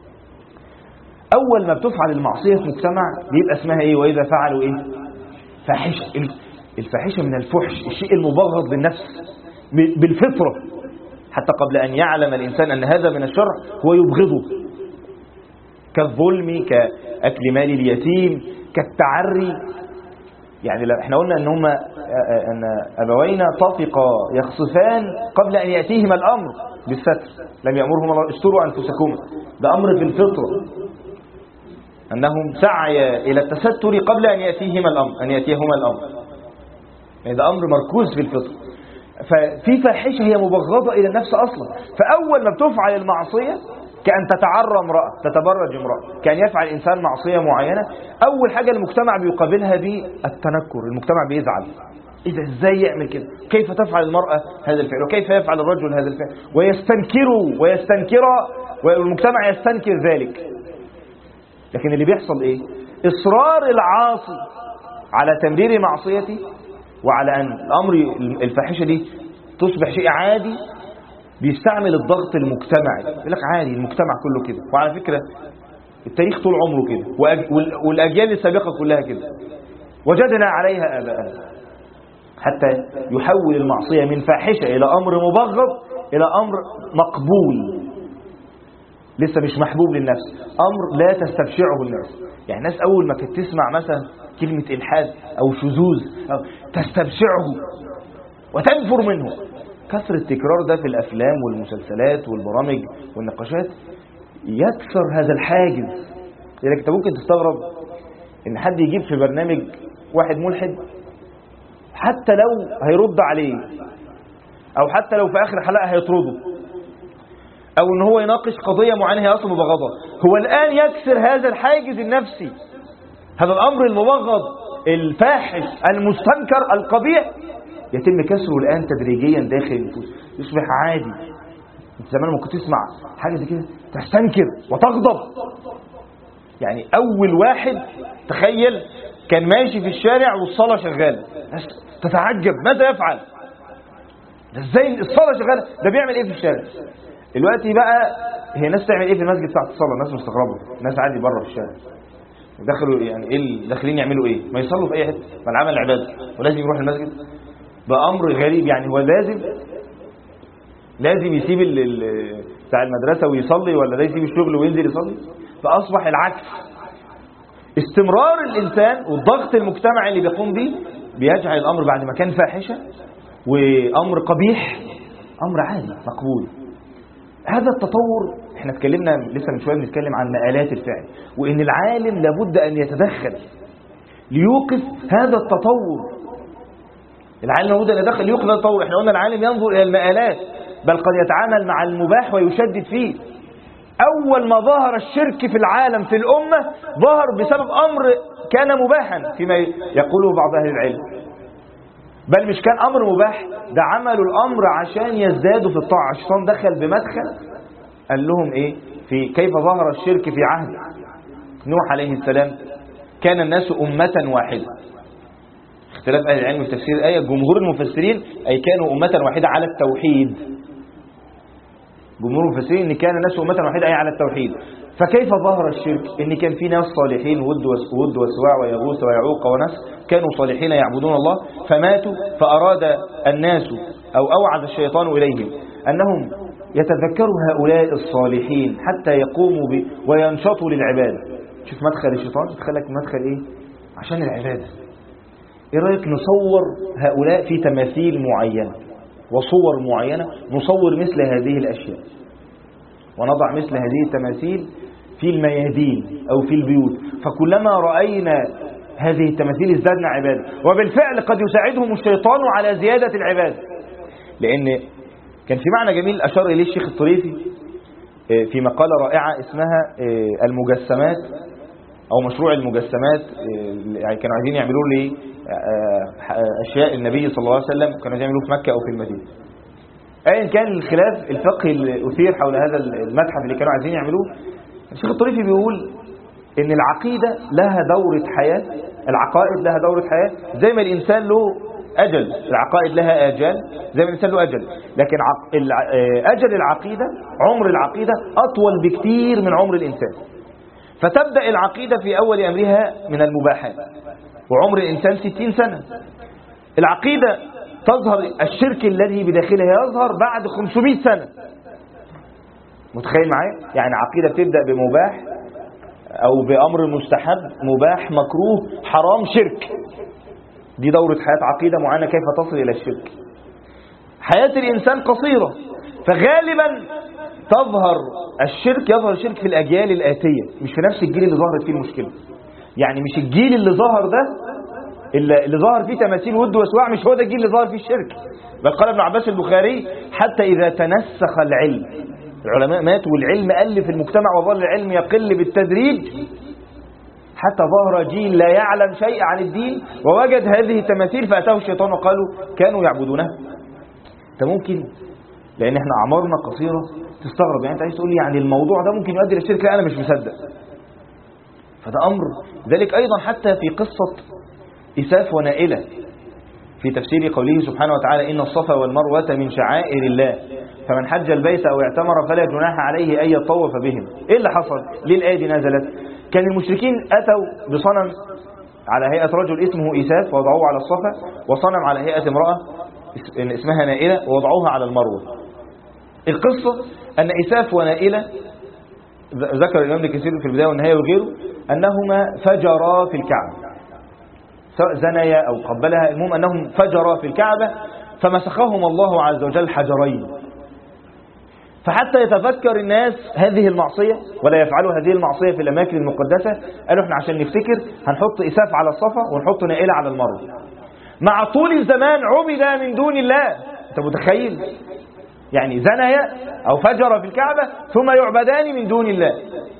أول ما بتفعل المعصية في مجتمع بيبقى اسمها إيه؟ وإذا فعلوا إيه؟ فاحشة. الفاحشة من الفحش، الشيء المبغض للنفس بالفطرة، حتى قبل أن يعلم الإنسان أن هذا من الشر هو يبغضه، كالظلم، كأكل مال اليتيم، كالتعري. يعني احنا قلنا أن أبوينا طفقا يخصفان قبل أن يأتيهما الأمر بالستر، لم يأمرهما الله اشتروا أنفسكم. ده أمر في الفطرة، أنهم سعي إلى التستر قبل أن يأتيهما الأمر، يعني ده أمر مركوز في الفطرة. ففي فاحشة هي مبغضة إلى النفس أصلا. فأول ما بتفعل المعصية كأن تتعرى امرأة، تتبرج امرأة، كأن يفعل إنسان معصية معينة، أول حاجة المجتمع بيقابلها بالتنكر. المجتمع بيزعل، إذا إزاي يعمل كده؟ كيف تفعل المرأة هذا الفعل؟ وكيف يفعل الرجل هذا الفعل؟ ويستنكر والمجتمع يستنكر ذلك. لكن اللي بيحصل إيه؟ إصرار العاصي على تمرير معصيته وعلى أن الأمر الفاحشة دي تصبح شيء عادي، بيستعمل الضغط المجتمعي. يقول لك عادي، المجتمع كله كده. وعلى فكرة التاريخ طول عمره كده، والأجيال السابقة كلها كده، وجدنا عليها آباءنا، حتى يحول المعصية من فاحشة إلى أمر مبغض إلى أمر مقبول، لسه مش محبوب للنفس، أمر لا تستبشعه الناس. يعني الناس أول ما كنت تسمع مثلا كلمة إلحاد أو شذوذ تستبشعه وتنفر منه. كثر التكرار ده في الأفلام والمسلسلات والبرامج والنقاشات يكسر هذا الحاجز. لذلك أنت ممكن تستغرب إن حد يجيب في برنامج واحد ملحد، حتى لو هيرد عليه، أو حتى لو في آخر حلقة هيطرده، أو إن هو يناقش قضية معينة هي أصلا مبغضة، هو الآن يكسر هذا الحاجز النفسي. هذا الأمر المبغض الفاحش المستنكر القبيح يتم كسره الآن تدريجيا داخل النفوس، يصبح عادي. زمان ما كنت تسمع حاجة زي كده تستنكر وتغضب. يعني أول واحد تخيل كان ماشي في الشارع والصلاة شغالة، تتعجب ماذا يفعل؟ ده ازاي الصلاة شغالة؟ ده بيعمل ايه في الشارع؟ دلوقتي بقى هي الناس تعمل ايه في المسجد ساعة الصلاة؟ الناس مستغربة، الناس عادي بره في الشارع دخلوا، يعني ايه داخلين يعملوا ايه؟ ما يصلوا في اي حته، ما العمل عباده ولازم يروح المسجد. بأمر غريب، يعني هو لازم يسيب بتاع المدرسة ويصلي، ولا ده يسيب الشغل وينزل يصلي؟ فأصبح العكس. استمرار الإنسان والضغط المجتمعي اللي بيقوم به بيجعل الأمر بعد ما كان فاحشة وأمر قبيح أمر عادي مقبول. هذا التطور احنا اتكلمنا لسه من شوية، بنتكلم عن مآلات الفعل، وإن العالم لابد أن يتدخل ليوقف هذا التطور. العالم لابد أن يتدخل ليوقف هذا التطور. احنا قلنا العالم ينظر إلى المآلات، بل قد يتعامل مع المباح ويشدد فيه. أول ما ظهر الشرك في العالم في الأمة ظهر بسبب أمر كان مباحا فيما يقوله بعض أهل العلم، بل مش كان أمر مباح، ده عملوا الأمر عشان يزدادوا في الطاعة. الشيطان دخل بمدخل قال لهم إيه؟ في كيف ظهر الشرك في عهد نوح عليه السلام، كان الناس أمة واحدة. اختلاف أهل العلم في تفسير الآية، جمهور المفسرين أي كانوا أمة واحدة على التوحيد. جمهور المفسرين ان كان الناس أمة واحدة أي على التوحيد. فكيف ظهر الشرك؟ ان كان في ناس صالحين، ود وسواع ويغوث ويعوق ونسر، كانوا صالحين يعبدون الله فماتوا، فأراد الناس أو أوعز الشيطان إليهم أنهم يتذكروا هؤلاء الصالحين حتى يقوموا وينشطوا للعبادة. شوف مدخل الشيطان، يدخلك مدخل إيه؟ عشان العبادة. إيه رأيك نصور هؤلاء في تماثيل معينة وصور معينة، نصور مثل هذه الأشياء ونضع مثل هذه التماثيل في الميادين أو في البيوت، فكلما رأينا هذه التماثيل ازدادنا عبادة. وبالفعل قد يساعدهم الشيطان على زيادة العبادة، لأن كان في معنى جميل أشار إليه الشيخ الطريفي في مقالة رائعة اسمها المجسمات أو مشروع المجسمات. يعني كانوا عايزين يعملوا لي أشياء النبي صلى الله عليه وسلم، كانوا يعملوه في مكة أو في المدينة. أيا كان الخلاف الفقهي اللي أثير حول هذا المتحف اللي كانوا عايزين يعملوه، الشيخ الطريفي بيقول إن العقيدة لها دورة حياة، العقائد لها دورة حياة زي ما الإنسان له أجل، العقائد لها آجال زي ما الإنسان له أجل، لكن أجل العقيدة، عمر العقيدة أطول بكثير من عمر الإنسان. فتبدأ العقيدة في أول أمرها من المباحات، وعمر الإنسان 60 سنة. العقيدة تظهر، الشرك الذي بداخلها يظهر بعد 500 سنة. متخيل معايا؟ يعني عقيدة بتبدأ بمباح أو بأمر مستحب، مباح، مكروه، حرام، شرك. دي دورة حياة عقيدة معينة كيف تصل إلى الشرك. حياة الإنسان قصيرة، فغالبا يظهر الشرك في الأجيال الآتية، مش في نفس الجيل اللي ظهرت فيه المشكلة. يعني مش الجيل اللي ظهر ده اللي ظهر فيه تماثيل ود وسواع، مش هو ده الجيل اللي ظهر فيه الشرك. بل قال ابن عباس البخاري حتى إذا تنسخ العلم، العلماء ماتوا والعلم قل في المجتمع وظل العلم يقل بالتدريج، حتى ظهر جيل لا يعلم شيء عن الدين ووجد هذه التماثيل فأتاه الشيطان وقالوا كانوا يعبدونها. انت ممكن، لأن احنا أعمارنا قصيرة، تستغرب، يعني انت عايز تقول لي يعني الموضوع ده ممكن يؤدي للشرك؟ لا، أنا مش مصدق. فده أمر. ذلك أيضا حتى في قصة إساف ونائلة في تفسير قوله سبحانه وتعالى إن الصفا والمروة من شعائر الله فمن حج البيت أو اعتمر فلا جناح عليه أن يطوف بهم. إيه اللي حصل؟ ليه الآية دي نزلت؟ كان المشركين أتوا بصنم على هيئة رجل اسمه إساف ووضعوه على الصفا، وصنم على هيئة امرأة اسمها نائلة ووضعوها على المروة. القصة أن إساف ونائلة، ذكر الإمام ابن كثير في البداية والنهاية وغيره، أنهما فجرا في الكعبة، سواء زنيا أو قبلها، المهم أنهم فجرا في الكعبة فمسخهم الله عز وجل حجرين. فحتى يتذكر الناس هذه المعصية ولا يفعلوا هذه المعصية في الأماكن المقدسة، قالوا احنا عشان نفتكر هنحط إساف على الصفا ونحط نائلة على المروة. مع طول الزمان عبد من دون الله. أنت متخيل؟ يعني زنيا أو فجر في الكعبة ثم يعبدان من دون الله.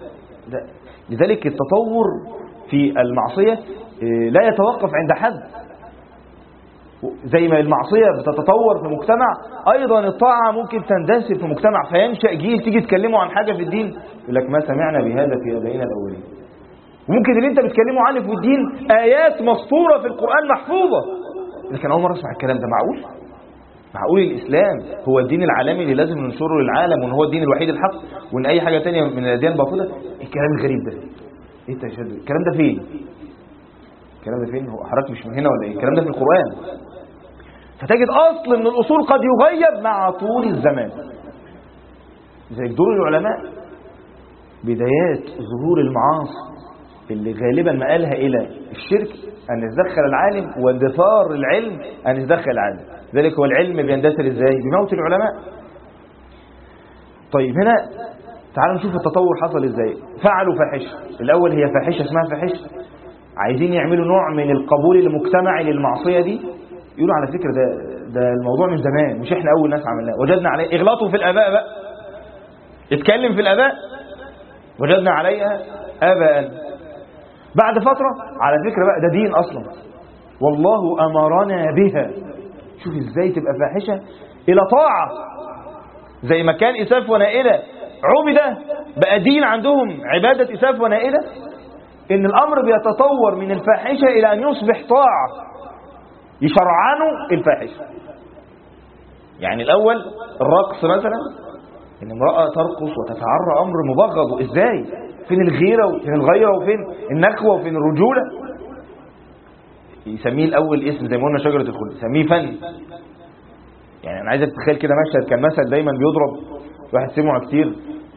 لذلك التطور في المعصية لا يتوقف عند حد. زي ما المعصية بتتطور في مجتمع، أيضا الطاعة ممكن تندثر في مجتمع، فينشأ جيل تيجي تكلموا عن حاجة في الدين يقول لك ما سمعنا بهذا في آبائنا الأولين. وممكن اللي انت بتكلموا عنه في الدين آيات مسطورة في القرآن محفوظة، لكن أول مرة أسمع الكلام ده. معقول؟ معقول الإسلام هو الدين العالمي اللي لازم ننشره للعالم، وان هو الدين الوحيد الحق، وان اي حاجة تانية من الاديان باطلة؟ الكلام الغريب ده ايه التشدد؟ الكلام ده فين؟ الكلام ده فين؟ هو حضرتك مش من هنا ولا ايه؟ الكلام ده في القرآن. فتجد اصل من الاصول قد يغيب مع طول الزمان. زي دور العلماء بدايات ظهور المعاصي اللي غالبا مآلها الى الشرك ان يتدخل العالم، واندثار العلم ان يتدخل العالم. ذلك هو العلم بيندثر ازاي؟ بموت العلماء. طيب هنا تعالوا نشوف التطور حصل ازاي. فعلوا فاحشة. الاول هي فاحشة اسمها فاحشة، عايزين يعملوا نوع من القبول المجتمعي للمعصية دي. يقولوا على فكرة ده الموضوع من زمان، مش احنا اول ناس عملناه، وجدنا عليه. اغلطوا في الاباء بقى، اتكلم في الاباء، وجدنا عليها اباء. بعد فترة على فكرة بقى ده دين اصلا، والله امرنا بها. شوف ازاي تبقى فاحشة الى طاعة. زي ما كان اساف ونائلة عبدة، بقى دين عندهم عبادة اساف ونائلة. ان الامر بيتطور من الفاحشة الى ان يصبح طاعة، يشرعنوا الفاحشة. يعني الاول الرقص مثلا، ان امرأة ترقص وتتعرى امر مبغض. ازاي؟ فين الغيرة وفين الغيرة وفين النخوة وفين الرجولة؟ يسميه الاول اسم زي ما قلنا شجرة الخلد، يسميه فن. يعني انا عايزك تتخيل كده مشهد، كان مثل دايما بيضرب، واحد سمعه كتير،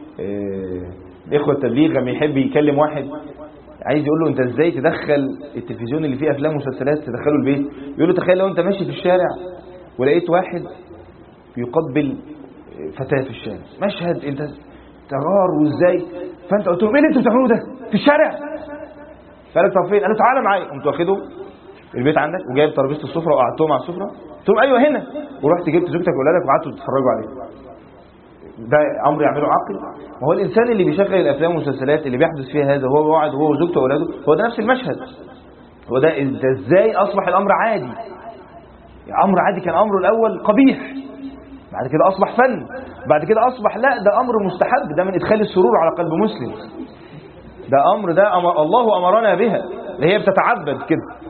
الاخوة التبليغ لما يحب يكلم واحد عايز يقول له انت ازاي تدخل التلفزيون اللي فيه افلام ومسلسلات تدخله البيت؟ يقول له تخيل لو انت ماشي في الشارع ولقيت واحد بيقبل فتاة في الشارع، مشهد انت تغار وازاي، فانت قلت له ايه اللي انتوا بتعملوه ده في الشارع؟ فقال طب فين؟ قال له تعالى معايا. قمت واخده البيت عندك وجايب ترابيزه السفره وقعدتهم على السفره، قلت لهم ايوه هنا، ورحت جبت زوجتك واولادك وقعدتوا تتفرجوا عليه. ده امر يعمله عاقل؟ ما هو الانسان اللي بيشغل الافلام والمسلسلات اللي بيحدث فيها هذا وهو قاعد هو وزوجته واولاده، هو ده نفس المشهد. هو ده ازاي اصبح الامر عادي؟ يعني امر عادي كان امره الاول قبيح، بعد كده اصبح فن، بعد كده اصبح لا ده امر مستحب، ده من ادخال السرور على قلب مسلم. ده امر ده الله امرنا بها، اللي هي بتتعبد كده.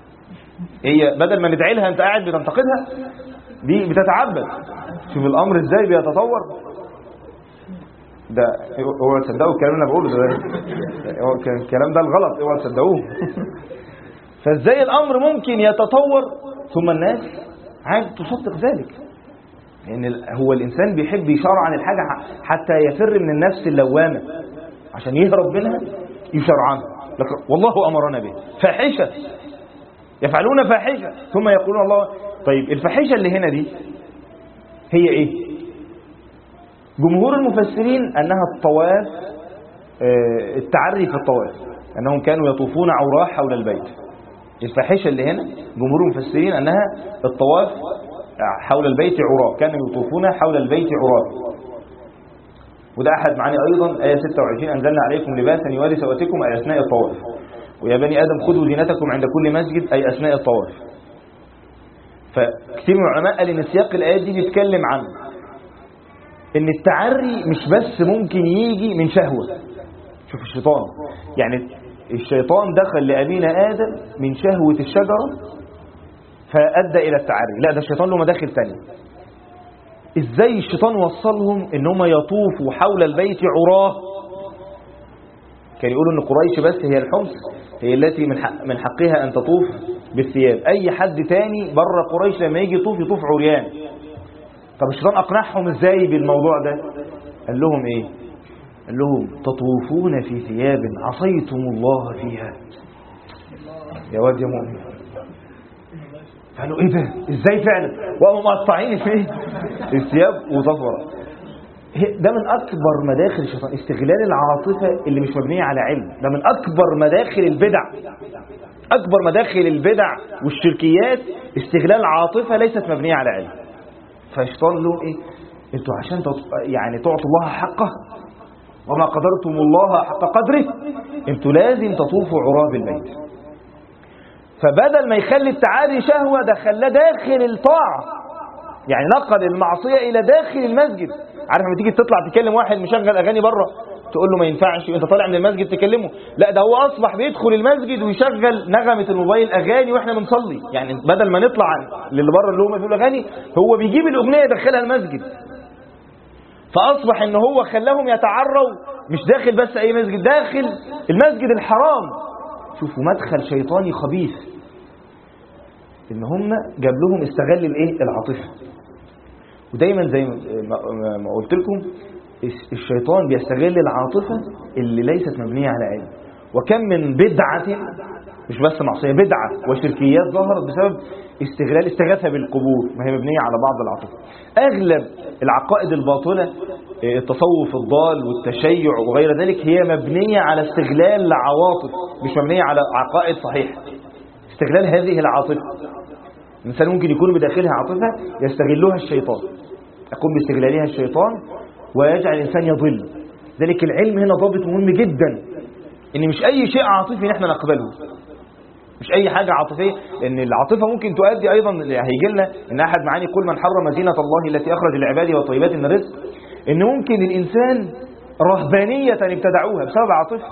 هي بدل ما ندعي لها انت قاعد بتنتقدها، دي بتتعبد. شوف الامر ازاي بيتطور. ده هو تصدقوا الكلام اللي انا بقوله ده هو الكلام ده الغلط، اوعوا تصدقوه. فازاي الامر ممكن يتطور ثم الناس عايز تصدق ذلك؟ لان هو الانسان بيحب يشرع عن الحاجه حتى يفر من النفس اللوامه، عشان يهرب منها يشرعنها. لكن والله امرنا به فاحشه، يفعلون فاحشه ثم يقولون الله. طيب الفاحشه اللي هنا دي هي ايه؟ جمهور المفسرين أنها الطواف، التعري في الطواف، أنهم كانوا يطوفون عراة حول البيت. الفاحشة اللي هنا جمهور المفسرين أنها الطواف حول البيت عراة، كانوا يطوفون حول البيت عراة. وده أحد معاني أيضا آية 26 أنزلنا عليكم لباسا يواري سواتكم أي أثناء الطواف، ويا بني آدم خذوا زينتكم عند كل مسجد أي أثناء الطواف. فكثير من العلماء قال إن سياق الآيات دي بيتكلم عن ان التعري مش بس ممكن يجي من شهوة. شوف الشيطان، يعني الشيطان دخل لأبينا آدم من شهوة الشجرة فأدى إلى التعري. لا، ده الشيطان له مداخل تانية. ازاي الشيطان وصلهم ان هم يطوفوا حول البيت عراه؟ كان يقولوا ان قريش بس هي الحمص هي التي من حقها ان تطوف بالثياب، اي حد تاني بره قريش لما يجي يطوف عريان. طب الشيطان أقنعهم إزاي بالموضوع ده؟ قال لهم إيه؟ قال لهم تطوفون في ثياب عصيتم الله فيها. يا واد يا مؤمن. قالوا إيه ده؟ إزاي فعلا؟ وهم مقطعين في الثياب وطفرة. ده من أكبر مداخل الشيطان، استغلال العاطفة اللي مش مبنية على علم. ده من أكبر مداخل البدع. أكبر مداخل البدع والشركيات استغلال العاطفة ليست مبنية على علم. فالشيطان له ايه؟ انتوا عشان يعني تعطوا الله حقه وما قدرتم الله حق قدره، انتوا لازم تطوفوا عراه بالبيت. فبدل ما يخلي التعالي شهوة ده خلاه داخل الطاعة، يعني نقل المعصية الى داخل المسجد. عارف لما تيجي تطلع تكلم واحد مشغل اغاني بره تقول له ما ينفعش انت طالع من المسجد تكلمه، لا ده هو اصبح بيدخل المسجد ويشغل نغمة الموبايل اغاني واحنا بنصلي. يعني بدل ما نطلع للي بره اللي هم بيقولوا اغاني، هو بيجيب الاغنيه يدخلها المسجد. فاصبح ان هو خلاهم يتعروا، مش داخل بس اي مسجد، داخل المسجد الحرام. شوفوا مدخل شيطاني خبيث، ان هم جاب لهم استغل الايه؟ العاطفه. ودايما زي ما قلت لكم الشيطان بيستغل العاطفه اللي ليست مبنيه على علم. وكم من بدعه، مش بس معصيه، بدعه وشركيات ظهرت بسبب استغاثه بالقبور، ما هي مبنيه على بعض العاطفه. اغلب العقائد الباطله، التصوف الضال والتشيع وغير ذلك، هي مبنيه على استغلال العواطف، مش مبنيه على عقائد صحيحه. استغلال هذه العاطفه، الانسان ممكن يكون بداخلها عاطفه يستغلها الشيطان، يقوم باستغلالها الشيطان ويجعل الانسان يضل. ذلك العلم هنا ضابط مهم جدا، ان مش اي شيء عاطفي نحن نقبله، مش اي حاجه عاطفيه، لان العاطفه ممكن تؤدي ايضا، هيجي لنا ان احد معاني كل من حرم زينه الله التي اخرج لعباده والطيبات من الرزق، ان ممكن الانسان رهبانيه ابتدعوها بسبب عاطفه.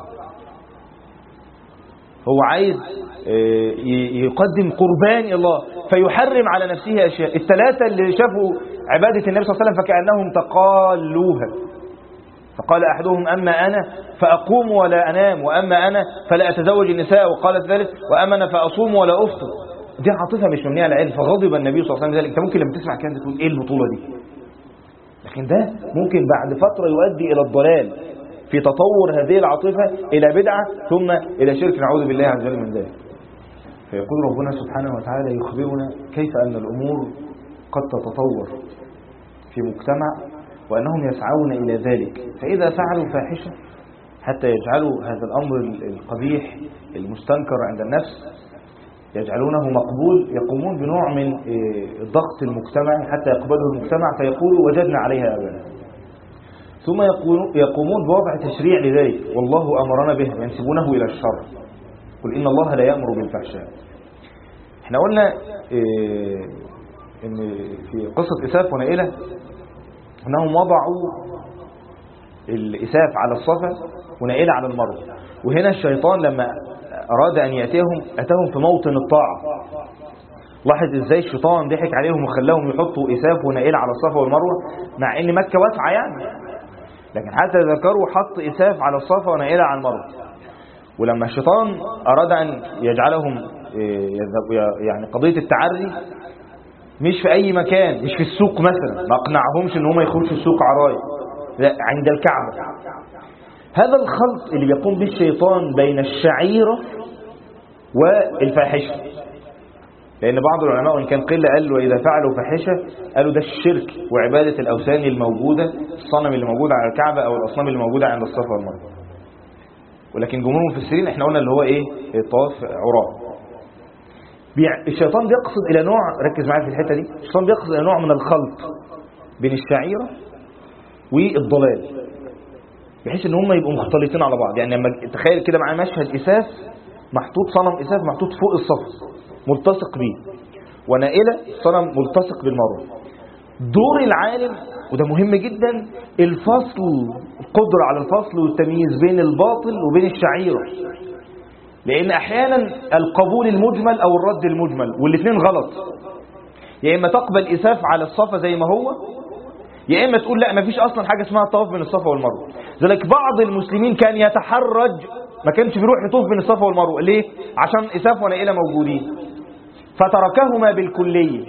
هو عايز يقدم قربان الى الله فيحرم على نفسه اشياء. الثلاثه اللي شافوا عباده النبي صلى الله عليه وسلم فكانهم تقالوها، فقال احدهم اما انا فاقوم ولا انام، واما انا فلا اتزوج النساء، وقال الثالث واما انا فاصوم ولا افطر. دي عاطفه مش مبنيه على علم. فغضب النبي صلى الله عليه وسلم ذلك. انت ممكن لما تسمع كده تقول ايه البطوله دي، لكن ده ممكن بعد فتره يؤدي الى الضلال في تطور هذه العاطفه الى بدعه ثم الى شرك، نعوذ بالله عز وجل من ذلك. فيقول ربنا سبحانه وتعالى يخبرنا كيف ان الامور قد تتطور في مجتمع وأنهم يسعون إلى ذلك. فإذا فعلوا فاحشة حتى يجعلوا هذا الأمر القبيح المستنكر عند النفس يجعلونه مقبول، يقومون بنوع من الضغط المجتمعي حتى يقبله المجتمع، فيقولوا وجدنا عليها آباءنا. ثم يقومون بوضع تشريع لذلك، والله أمرنا به، ينسبونه إلى الشر. قل إن الله لا يأمر بالفحشاء. احنا قلنا إن في قصة إساف ونائلة أنهم وضعوا الإساف على الصفا ونائلة على المروة. وهنا الشيطان لما أراد أن يأتيهم أتاهم في موطن الطاعة. لاحظ إزاي الشيطان ضحك عليهم وخلاهم يحطوا إساف ونائلة على الصفا والمروة، مع أن مكة واسعة يعني، لكن حتى ذكروا حط إساف على الصفا ونائلة على المروة. ولما الشيطان أراد أن يجعلهم يعني قضية التعري مش في أي مكان، مش في السوق مثلا، ما أقنعهمش إن هم يخرجوا السوق عراي، لا، عند الكعبة. هذا الخلط اللي بيقوم به الشيطان بين الشعيرة والفاحشة، لأن بعض العلماء وإن كان قلة قال وإذا فعلوا فاحشة قالوا ده الشرك وعبادة الأوثان الموجودة، الصنم اللي موجود على الكعبة أو الأصنام اللي موجودة عند الصفا والمروة. ولكن جمهور المفسرين احنا قلنا اللي هو إيه؟ الطواف عراء. الشيطان بيقصد إلى نوع، ركز معايا في الحتة دي، الشيطان بيقصد إلى نوع من الخلط بين الشعيرة والضلال، بحيث ان هم يبقوا مختلطين على بعض. يعني لما تخيل كده معايا مشهد إساف محطوط، صنم إساف محطوط فوق الصف ملتصق بيه، ونائلة صنم ملتصق بالمروة. دور العالم، وده مهم جدا، الفصل، القدرة على الفصل والتمييز بين الباطل وبين الشعيرة، لأن أحيانا القبول المجمل أو الرد المجمل والاثنين غلط. يا إما تقبل إساف على الصفا زي ما هو، يا إما تقول لا، ما فيش أصلا حاجة اسمها الطواف بين الصفا والمروة. ذلك بعض المسلمين كان يتحرج، ما كانش بيروح يطوف بين الصفا والمروة. ليه؟ عشان إساف ونائلة موجودين، فتركهما بالكلية.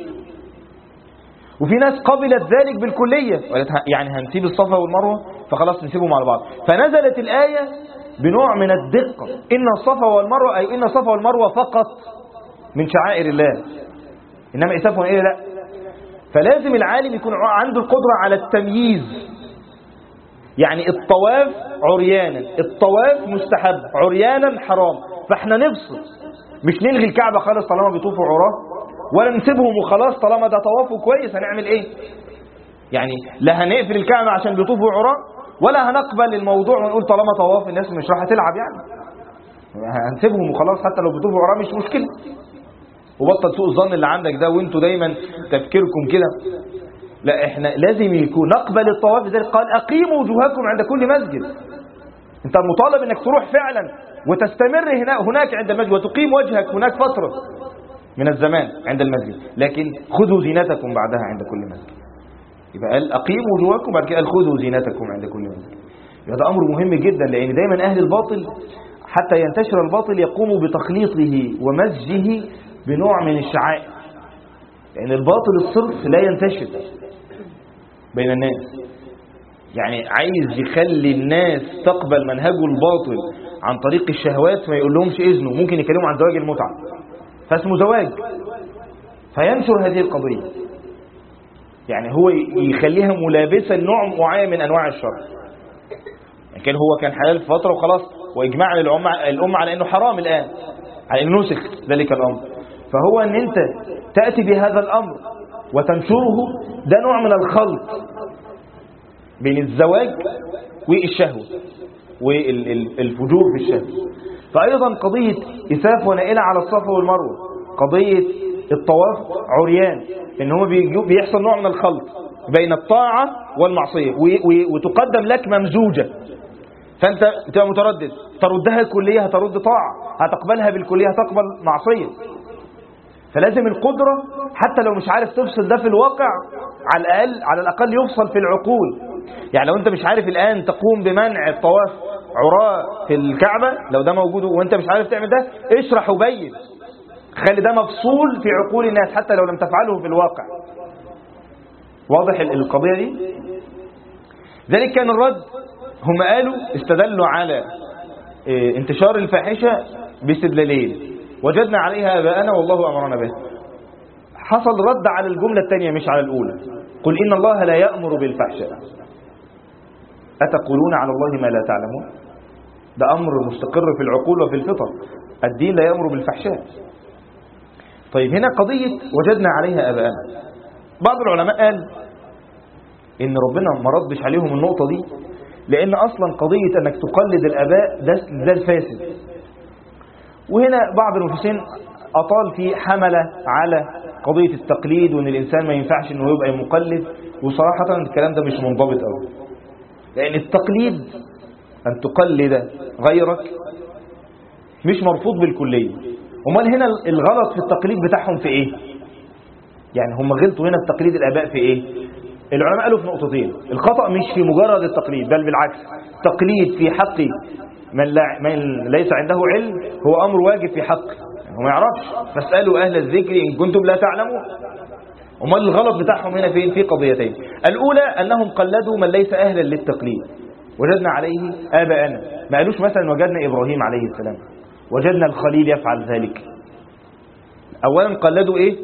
وفي ناس قبلت ذلك بالكلية، يعني هنسيب الصفا والمروة فخلاص نسيبهم على بعض. فنزلت الآية بنوع من الدقة، إن الصفا والمروة، أي إن الصفا والمروة فقط من شعائر الله، إنما إساف ونائلة لا. فلازم العالم يكون عنده القدرة على التمييز. يعني الطواف عريانا، الطواف مستحب، عريانا حرام. فاحنا نفصل، مش نلغي الكعبة خالص طالما بيطوفوا عراه، ولا نسيبهم وخلاص طالما ده طوافه كويس. هنعمل ايه؟ يعني لا هنقفل الكعبة عشان بيطوفوا عراه، ولا هنقبل الموضوع ونقول طالما طواف الناس مش راح تلعب يعني هنسيبهم وخلاص حتى لو بيطوفوا عراه مش مشكلة. وبطل سوء الظن اللي عندك ده، وانتوا دايما تفكيركم كده. لا، احنا لازم يكون نقبل الطواف. لذلك قال اقيموا وجوهكم عند كل مسجد. انت مطالب انك تروح فعلا وتستمر هناك عند المسجد وتقيم وجهك هناك فترة من الزمان عند المسجد، لكن خذوا زينتكم بعدها عند كل مسجد. يبقى قال أقيموا وجوهكم، بعد كده قال خذوا زينتكم عند كل مسجد. يبقى ده أمر مهم جدا، لأن دايما أهل الباطل حتى ينتشر الباطل يقوموا بتخليطه ومزجه بنوع من الشعائر، لأن الباطل الصرف لا ينتشر بين الناس. يعني عايز يخلي الناس تقبل منهجه الباطل عن طريق الشهوات، ما يقول لهمش إذنه، ممكن يكلموا عن زواج المتعة فاسمه زواج، فينشر هذه القضية. يعني هو يخليها ملابسة لنوع معين من أنواع الشر. يعني كان هو كان حلال في فترة وخلاص، وإجماع الأمة على أنه حرام الآن، على أنه نسخ ذلك الأمر. فهو أن أنت تأتي بهذا الأمر وتنشره، ده نوع من الخلط بين الزواج والشهوة والفجور في الشهوة. فأيضا قضية إساف ونائلة على الصفا والمروة، قضية الطواف عريان، إن هو بيحصل نوع من الخلط بين الطاعة والمعصية، وتقدم لك ممزوجة، فأنت تبقى متردد، تردها كلية هترد طاعة، هتقبلها بالكلية هتقبل معصية. فلازم القدرة حتى لو مش عارف تفصل ده في الواقع، على الأقل يفصل في العقول. يعني لو أنت مش عارف الآن تقوم بمنع الطواف عراء في الكعبة، لو ده موجود وأنت مش عارف تعمل ده، اشرح وبين، خلي ده مفصول في عقول الناس حتى لو لم تفعله في الواقع. واضح القضية دي؟ ذلك كان الرد، هم قالوا استدلوا على انتشار الفاحشة باستدلالين: وجدنا عليها آباءنا والله أمرنا به. حصل رد على الجملة الثانية مش على الأولى: قل إن الله لا يأمر بالفحشاء أتقولون على الله ما لا تعلمون. ده أمر مستقر في العقول وفي الفطر، الدين لا يأمر بالفحشاء. طيب هنا قضية وجدنا عليها آباءنا، بعض العلماء قال إن ربنا ما ردش عليهم النقطة دي، لأن أصلا قضية أنك تقلد الآباء ده الفاسد. وهنا بعض المفسرين أطال في حملة على قضية التقليد، وأن الإنسان ما ينفعش أنه يبقى مقلد، وصراحة الكلام ده مش منضبط أوي، لأن التقليد أن تقلد غيرك مش مرفوض بالكلية. امال هنا الغلط في التقليد بتاعهم في إيه؟ يعني هم غلطوا هنا في تقليد الآباء في إيه؟ العلماء قالوا في نقطتين: الخطأ مش في مجرد التقليد، بل بالعكس، تقليد في حق من ليس عنده علم هو أمر واجب في حقه، يعني هو ما يعرفش، فاسألوا أهل الذكر إن كنتم لا تعلمون. امال الغلط بتاعهم هنا فين؟ في قضيتين: الأولى أنهم قلدوا من ليس أهلا للتقليد، وجدنا عليه آباءنا، ما قالوش مثلا وجدنا إبراهيم عليه السلام، وجدنا الخليل يفعل ذلك. أولا قلدوا إيه؟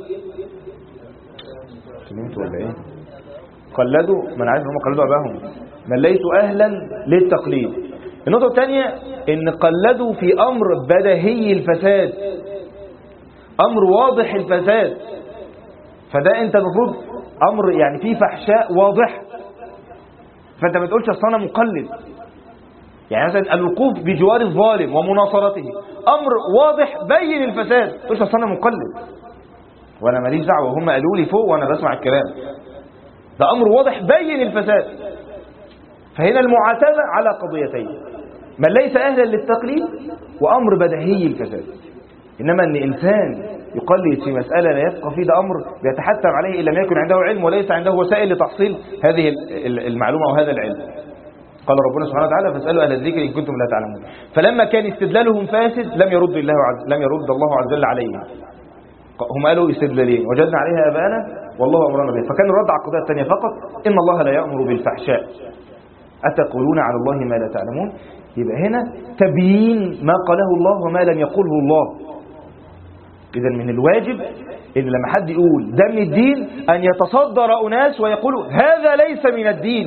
ولا إيه؟ قلدوا من عارف هم قلدوا أباهم من ليسوا أهلا للتقليد. النقطة الثانية إن قلدوا في أمر بديهي الفساد، أمر واضح الفساد، فده أنت المفروض أمر يعني فيه فحشاء واضح، فأنت ما تقولش أصل أنا مقلد. يعني مثلا الوقوف بجوار الظالم ومناصرته أمر واضح بين الفساد، ما تقولش أصل أنا مقلد وأنا ماليش دعوة وهم قالوا لي فوق وأنا بسمع الكلام. ده أمر واضح بين الفساد. فهنا المعاتبة على قضيتين: من ليس أهلا للتقليد، وأمر بديهي الفساد. إنما أن إنسان يقلد في مسألة لا يفقه فيه، ده أمر بيتحتم عليه إن لم يكن عنده علم وليس عنده وسائل لتحصيل هذه المعلومة وهذا العلم. قال ربنا سبحانه وتعالى: فاسألوا أهل الذكر إن كنتم لا تعلمون. فلما كان استدلالهم فاسد لم يرد الله عز وجل عليهم. هم قالوا استدلالين: وجدنا عليها آباءنا والله أمرنا به. فكان الرد على القضية الثانية فقط: إن الله لا يأمر بالفحشاء أتقولون على الله ما لا تعلمون. يبقى هنا تبيين ما قاله الله وما لم يقله الله. إذا من الواجب إن لما حد يقول ده من الدين أن يتصدر أناس ويقولوا هذا ليس من الدين.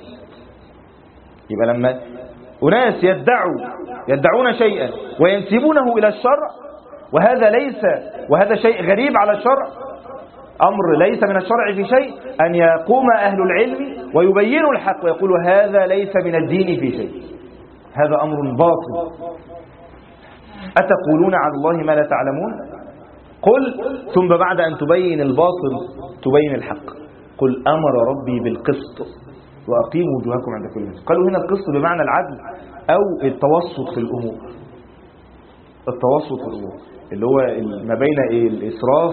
يبقى لما أناس يدعون شيئا وينسبونه إلى الشرع، وهذا شيء غريب على الشرع، أمر ليس من الشرع في شيء، أن يقوم أهل العلم ويبينوا الحق ويقولوا هذا ليس من الدين في شيء، هذا أمر باطل. أتقولون على الله ما لا تعلمون. قل ثم بعد أن تبين الباطل تبين الحق. قل أمر ربي بالقسط وأقيموا وجوهكم عند كل مسجد. قالوا هنا القسط بمعنى العدل، أو التوسط في الأمور. التوسط في الأمور اللي هو ما بين الإسراف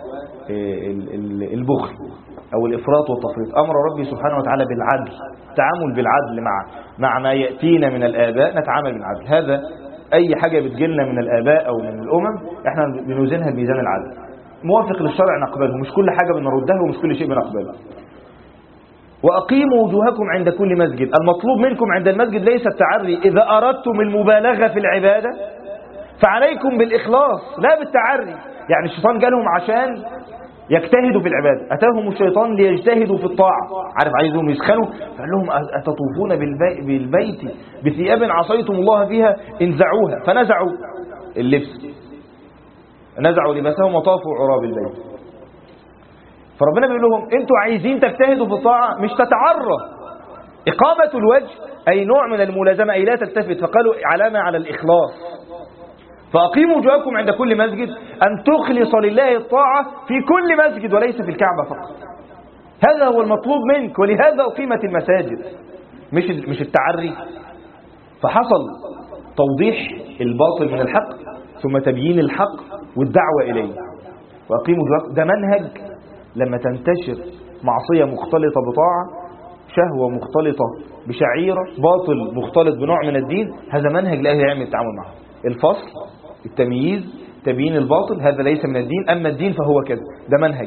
والبخل أو الإفراط والتفريط. أمر ربي سبحانه وتعالى بالعدل، التعامل بالعدل مع ما يأتينا من الآباء، نتعامل بالعدل. هذا أي حاجة بتجيلنا من الآباء أو من الأمم احنا بنوزنها بميزان العدل، موافق للشرع نقبله، مش كل حاجة بنردها ومش كل شيء بنقبله. وأقيموا وجوهكم عند كل مسجد. المطلوب منكم عند المسجد ليس التعري. إذا أردتم المبالغة في العبادة فعليكم بالإخلاص لا بالتعري. يعني الشيطان جالهم عشان يجتهدوا في العبادة، أتاهم الشيطان ليجتهدوا في الطاعة، عارف عايزهم يسخنوا، فقال لهم أتطوفون بالبيت بثياب عصيتم الله فيها انزعوها، فنزعوا اللبس، نزعوا لباسهم وطافوا عراب البيت. فربنا بيقول لهم انتوا عايزين تجتهدوا في الطاعة مش تتعرى. إقامة الوجه أي نوع من الملازمة، أي لا تلتفت، فقالوا علامة على الإخلاص. فأقيموا وجوهكم عند كل مسجد، أن تخلص لله الطاعة في كل مسجد وليس في الكعبة فقط. هذا هو المطلوب منك، ولهذا أقيمت المساجد مش التعري. فحصل توضيح الباطل من الحق ثم تبيين الحق والدعوة إليه. وأقيموا وجوهكم ده منهج لما تنتشر معصية مختلطة بطاعة، شهوة مختلطة بشعيرة، باطل مختلط بنوع من الدين، هذا منهج لأهل العلم التعامل معه. الفصل، التمييز، تبيين الباطل، هذا ليس من الدين، أما الدين فهو كذا، ده منهج.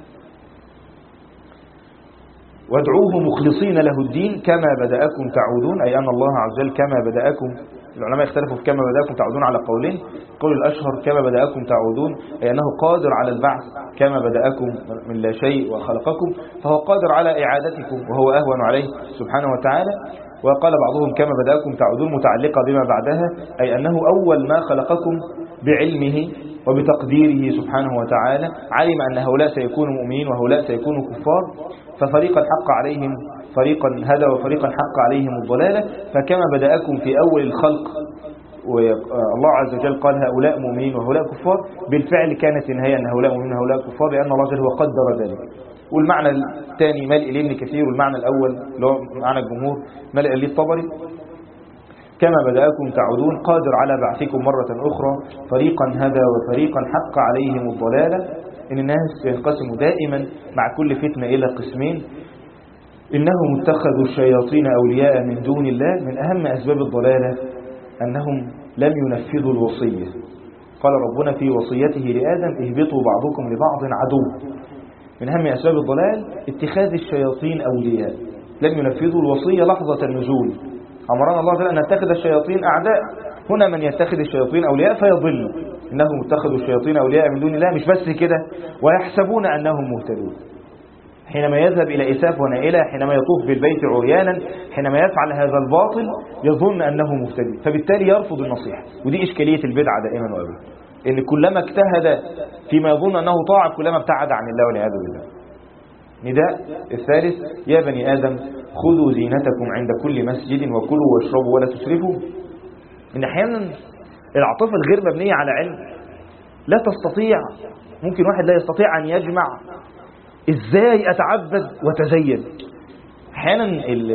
وادعوه مخلصين له الدين كما بدأكم تعودون، أي أن الله عز وجل كما بدأكم. العلماء اختلفوا في كما بدأكم تعودون على قولين. قول الأشهر كما بدأكم تعودون أي أنه قادر على البعث، كما بدأكم من لا شيء وخلقكم فهو قادر على إعادتكم وهو أهون عليه سبحانه وتعالى. وقال بعضهم كما بدأكم تعودون متعلقة بما بعدها، أي أنه أول ما خلقكم بعلمه وبتقديره سبحانه وتعالى علم أن هؤلاء سيكونوا مؤمنين وهؤلاء سيكونوا كفار، ففريقا حق عليهم، فريقا هدى وفريقا حق عليهم الضلالة. فكما بدأكم في أول الخلق والله عز وجل قال هؤلاء مؤمنين وهؤلاء كفار، بالفعل كانت النهاية أن هؤلاء مؤمنين وهؤلاء كفار، لأن الله جل هو قدر ذلك. والمعنى الثاني ملء لابن كثير، والمعنى الأول اللي هو معنى الجمهور ملء للطبري كما بدأكم تعودون قادر على بعثكم مرة أخرى، فريقا هدى وفريقا حق عليهم الضلالة. إن الناس ينقسموا دائما مع كل فتنة إلى قسمين. إنهم اتخذوا الشياطين أولياء من دون الله. من أهم أسباب الضلالة أنهم لم ينفذوا الوصية. قال ربنا في وصيته لآدم اهبطوا بعضكم لبعض عدو. من أهم أسباب الضلال اتخاذ الشياطين أولياء، لم ينفذوا الوصية لحظة النزول. أمرنا الله تعالى أن نتخذ الشياطين أعداء. هنا من يتخذ الشياطين أولياء فيضل. إنهم اتخذوا الشياطين أولياء من دون الله. مش بس كده، ويحسبون أنهم مهتدون. حينما يذهب إلى إساف ونائلة، حينما يطوف بالبيت عريانا، حينما يفعل هذا الباطل يظن أنه مهتدي، فبالتالي يرفض النصيحة. ودي إشكالية البدعة دائما وأبدا، إن كلما اجتهد فيما يظن أنه طاعة كلما ابتعد عن الله والعياذ بالله. نداء الثالث يا بني آدم خذوا زينتكم عند كل مسجد وكلوا واشربوا ولا تسرفوا. إن أحيانا العاطفة الغير مبنية على علم لا تستطيع، ممكن واحد لا يستطيع أن يجمع إزاي أتعبد وتزين. أحيانا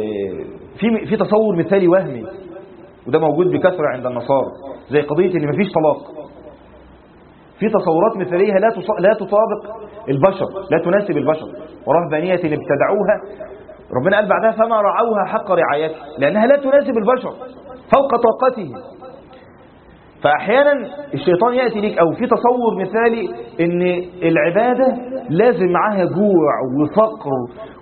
في تصور مثالي وهمي، وده موجود بكثرة عند النصارى، زي قضية إن مفيش طلاق. في تصورات مثالية لا تطابق البشر، لا تناسب البشر. ورهبانية ابتدعوها، ربنا قال بعدها فما رعوها حق رعايته، لأنها لا تناسب البشر فوق طاقته. فأحيانا الشيطان يأتي لك أو في تصور مثالي إن العبادة لازم معاها جوع وفقر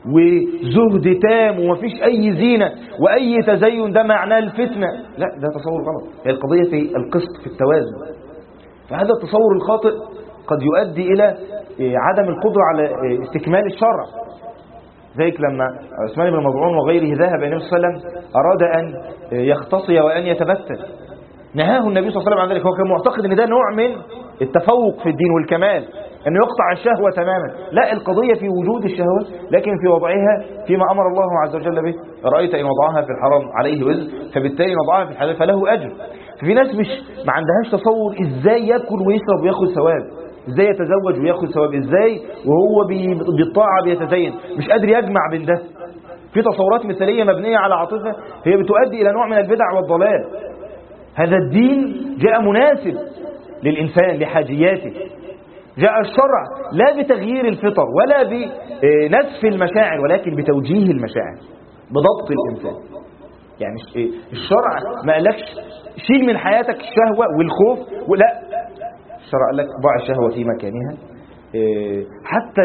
وزهد تام ومفيش أي زينة وأي تزين، ده معناه الفتنة. لا، ده تصور غلط. هي القضية في القسط، في التوازن. فهذا التصور الخاطئ قد يؤدي إلى عدم القدرة على استكمال الشرع. ذلك لما عثمان بن مظعون وغيره ذهب النبي صلى الله عليه وسلم أراد أن يختصي وأن يتبتل، نهاه النبي صلى الله عليه وسلم عن ذلك. هو كان معتقد أن ده نوع من التفوق في الدين والكمال، أن يقطع الشهوة تماما. لا، القضية في وجود الشهوة لكن في وضعها فيما أمر الله عز وجل به. رأيت إن وضعها في الحرام عليه وزر، فبالتالي وضعها في الحلال فله أجر. ففي ناس ما عندهاش تصور إزاي يأكل ويشرب ويأخذ ثواب، إزاي يتزوج ويأخذ ثواب، إزاي وهو بالطاعة بيتزين، مش قادر يجمع بين ده. في تصورات مثالية مبنية على عاطفة هي بتؤدي إلى نوع من البدع والضلال. هذا الدين جاء مناسب للإنسان لحاجياته. جاء الشرع لا بتغيير الفطر ولا بنسف المشاعر، ولكن بتوجيه المشاعر، بضبط الإنسان. يعني الشرع ما قالكش شيل من حياتك الشهوة والخوف، ولا الشرع قال لك ضع الشهوة في مكانها. حتى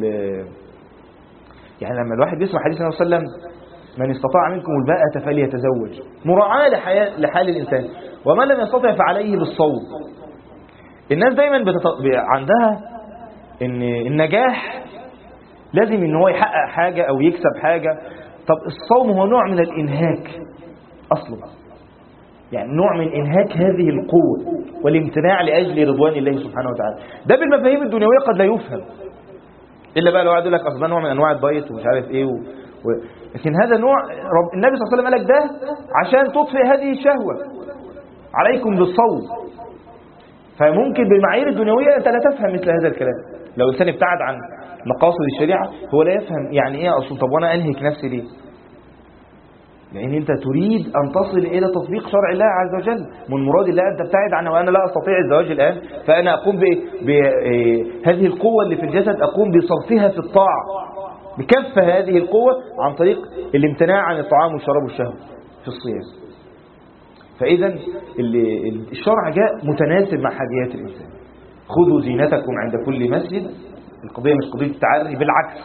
يعني لما الواحد بيسمع حديث النبي صلى الله عليه وسلم من استطاع منكم الباءة فليتزوج، مراعاة لحال الإنسان، ومن لم يستطع فعليه بالصوم. الناس دايما عندها ان النجاح لازم ان هو يحقق حاجة او يكسب حاجة. طب الصوم هو نوع من الانهاك اصلا، يعني نوع من انهاك هذه القوة والامتناع لأجل رضوان الله سبحانه وتعالى. ده بالمفاهيم الدنيوية قد لا يفهم، إلا بقى لو قاعد يقول لك أصلا نوع من أنواع الدايت ومش عارف إيه لكن هذا نوع النبي صلى الله عليه وسلم قال لك ده عشان تطفئ هذه الشهوة، عليكم بالصوم. فممكن بالمعايير الدنيوية أنت لا تفهم مثل هذا الكلام. لو الإنسان ابتعد عن مقاصد الشريعة هو لا يفهم يعني إيه أصلا. طب وأنا أنهك نفسي ليه؟ لأن أنت تريد أن تصل إلى تطبيق شرع الله عز وجل. من مراد الله أن تبتعد عنه، وأنا لا أستطيع الزواج الآن، فأنا أقوم بهذه القوة اللي في الجسد أقوم بصرفها في الطاعة، بكف هذه القوة عن طريق الامتناع عن الطعام والشراب والشهوة في الصيام. فإذا الشرع جاء متناسب مع حاجيات الإنسان. خذوا زينتكم عند كل مسجد. القضية مش قضية التعري، بالعكس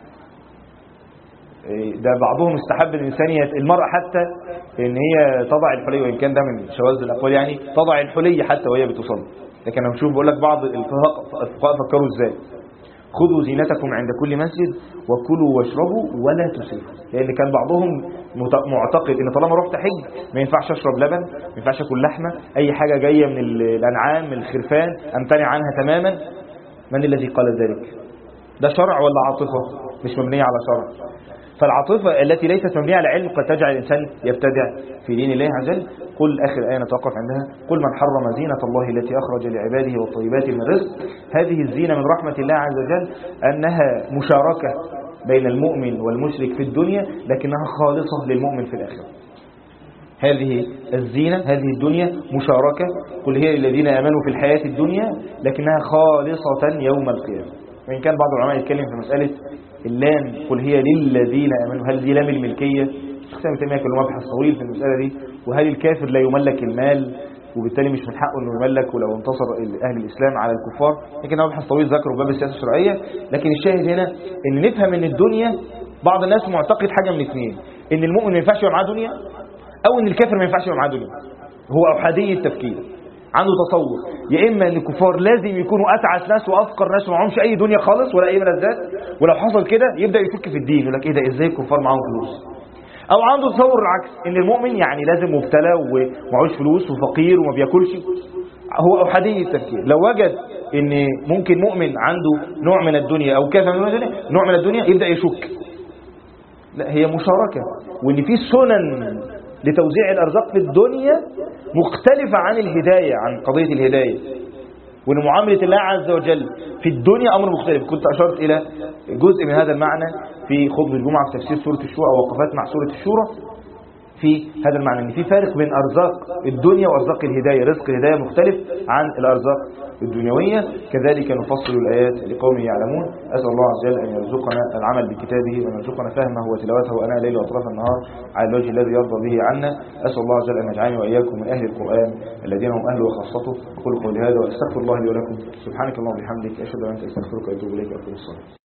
ده بعضهم استحب الإنسان المرأة حتى إن هي تضع الحلي، وإن كان ده من شواذ الأقوال، يعني تضع الحلي حتى وهي بتصلي. لكن أنا بشوف بقول لك بعض الفقهاء فكروا إزاي. خذوا زينتكم عند كل مسجد وكلوا واشربوا ولا تسرفوا، لأن كان بعضهم معتقد إن طالما رحت حج ما ينفعش أشرب لبن، ما ينفعش أكل لحمة، أي حاجة جاية من الأنعام من الخرفان أمتنع عنها تماما. من الذي قال ذلك؟ ده شرع ولا عاطفة مش مبنية على شرع؟ فالعاطفة التي ليست مبنية على علم قد تجعل الإنسان يبتدع في دين الله عز وجل. قل آخر آية نتوقف عندها: قل من حرم زينة الله التي أخرج لعباده والطيبات من الرزق. هذه الزينة من رحمة الله عز وجل أنها مشاركة بين المؤمن والمشرك في الدنيا، لكنها خالصة للمؤمن في الآخرة. هذه الزينة هذه الدنيا مشاركة، قل هي للذين آمنوا في الحياة الدنيا، لكنها خالصة يوم القيامة. وإن كان بعض العلماء يتكلم في مسألة اللام، قل هي للذين آمنوا، هل دي لام الملكية؟ الشيخ ابن تيمية كان له مبحث طويل في المسألة دي. وهل الكافر لا يملك المال وبالتالي مش من حقه انه يملك ولو انتصر اهل الاسلام على الكفار؟ لكن هو مبحث طويل ذكره في باب السياسة الشرعية. لكن الشاهد هنا ان نفهم ان الدنيا، بعض الناس معتقد حاجة من اثنين: ان المؤمن ما ينفعش يبقى معاه دنيا، او ان الكافر ما ينفعش يبقى معاه دنيا. هو احادي التفكير، عنده تصور يا اما ان الكفار لازم يكونوا اتعس ناس وافقر ناس ومعهمش اي دنيا خالص ولا اي ملذات، ولو حصل كده يبدا يفك في الدين، يقول لك ايه ده، ازاي الكفار معاهم فلوس؟ او عنده تصور العكس، ان المؤمن يعني لازم مبتلى ومعهوش فلوس وفقير وما بياكلش. هو احادي التفكير. لو وجد ان ممكن مؤمن عنده نوع من الدنيا او كافر من الدنيا نوع من الدنيا، يبدا يشك. لا، هي مشاركه، وان في سنن لتوزيع الارزاق في الدنيا مختلفة عن الهداية، عن قضية الهداية، وأن معاملة الله عز وجل في الدنيا أمر مختلف. كنت أشرت إلى جزء من هذا المعنى في خطبة الجمعة في تفسير سورة الشورى ووقفات مع سورة الشورى في هذا المعنى، أن في فارق بين أرزاق الدنيا وأرزاق الهداية. رزق الهداية مختلف عن الأرزاق الدنيوية. كذلك نفصل الآيات لقوم يعلمون. أسأل الله عز وجل أن يرزقنا العمل بكتابه وأن يرزقنا فهمه وتلاوته أناء الليل وأطراف النهار على الوجه الذي يرضى به عنا. أسأل الله عز وجل أن يجعلني وإياكم من أهل القرآن الذين هم أهله وخاصته. أقول قولي هذا وأستغفر الله لي ولكم. سبحانك اللهم وبحمدك، أشهد أن لا إله إلا أنت، أستغفرك وأتوب إليك. أقول الصلاة.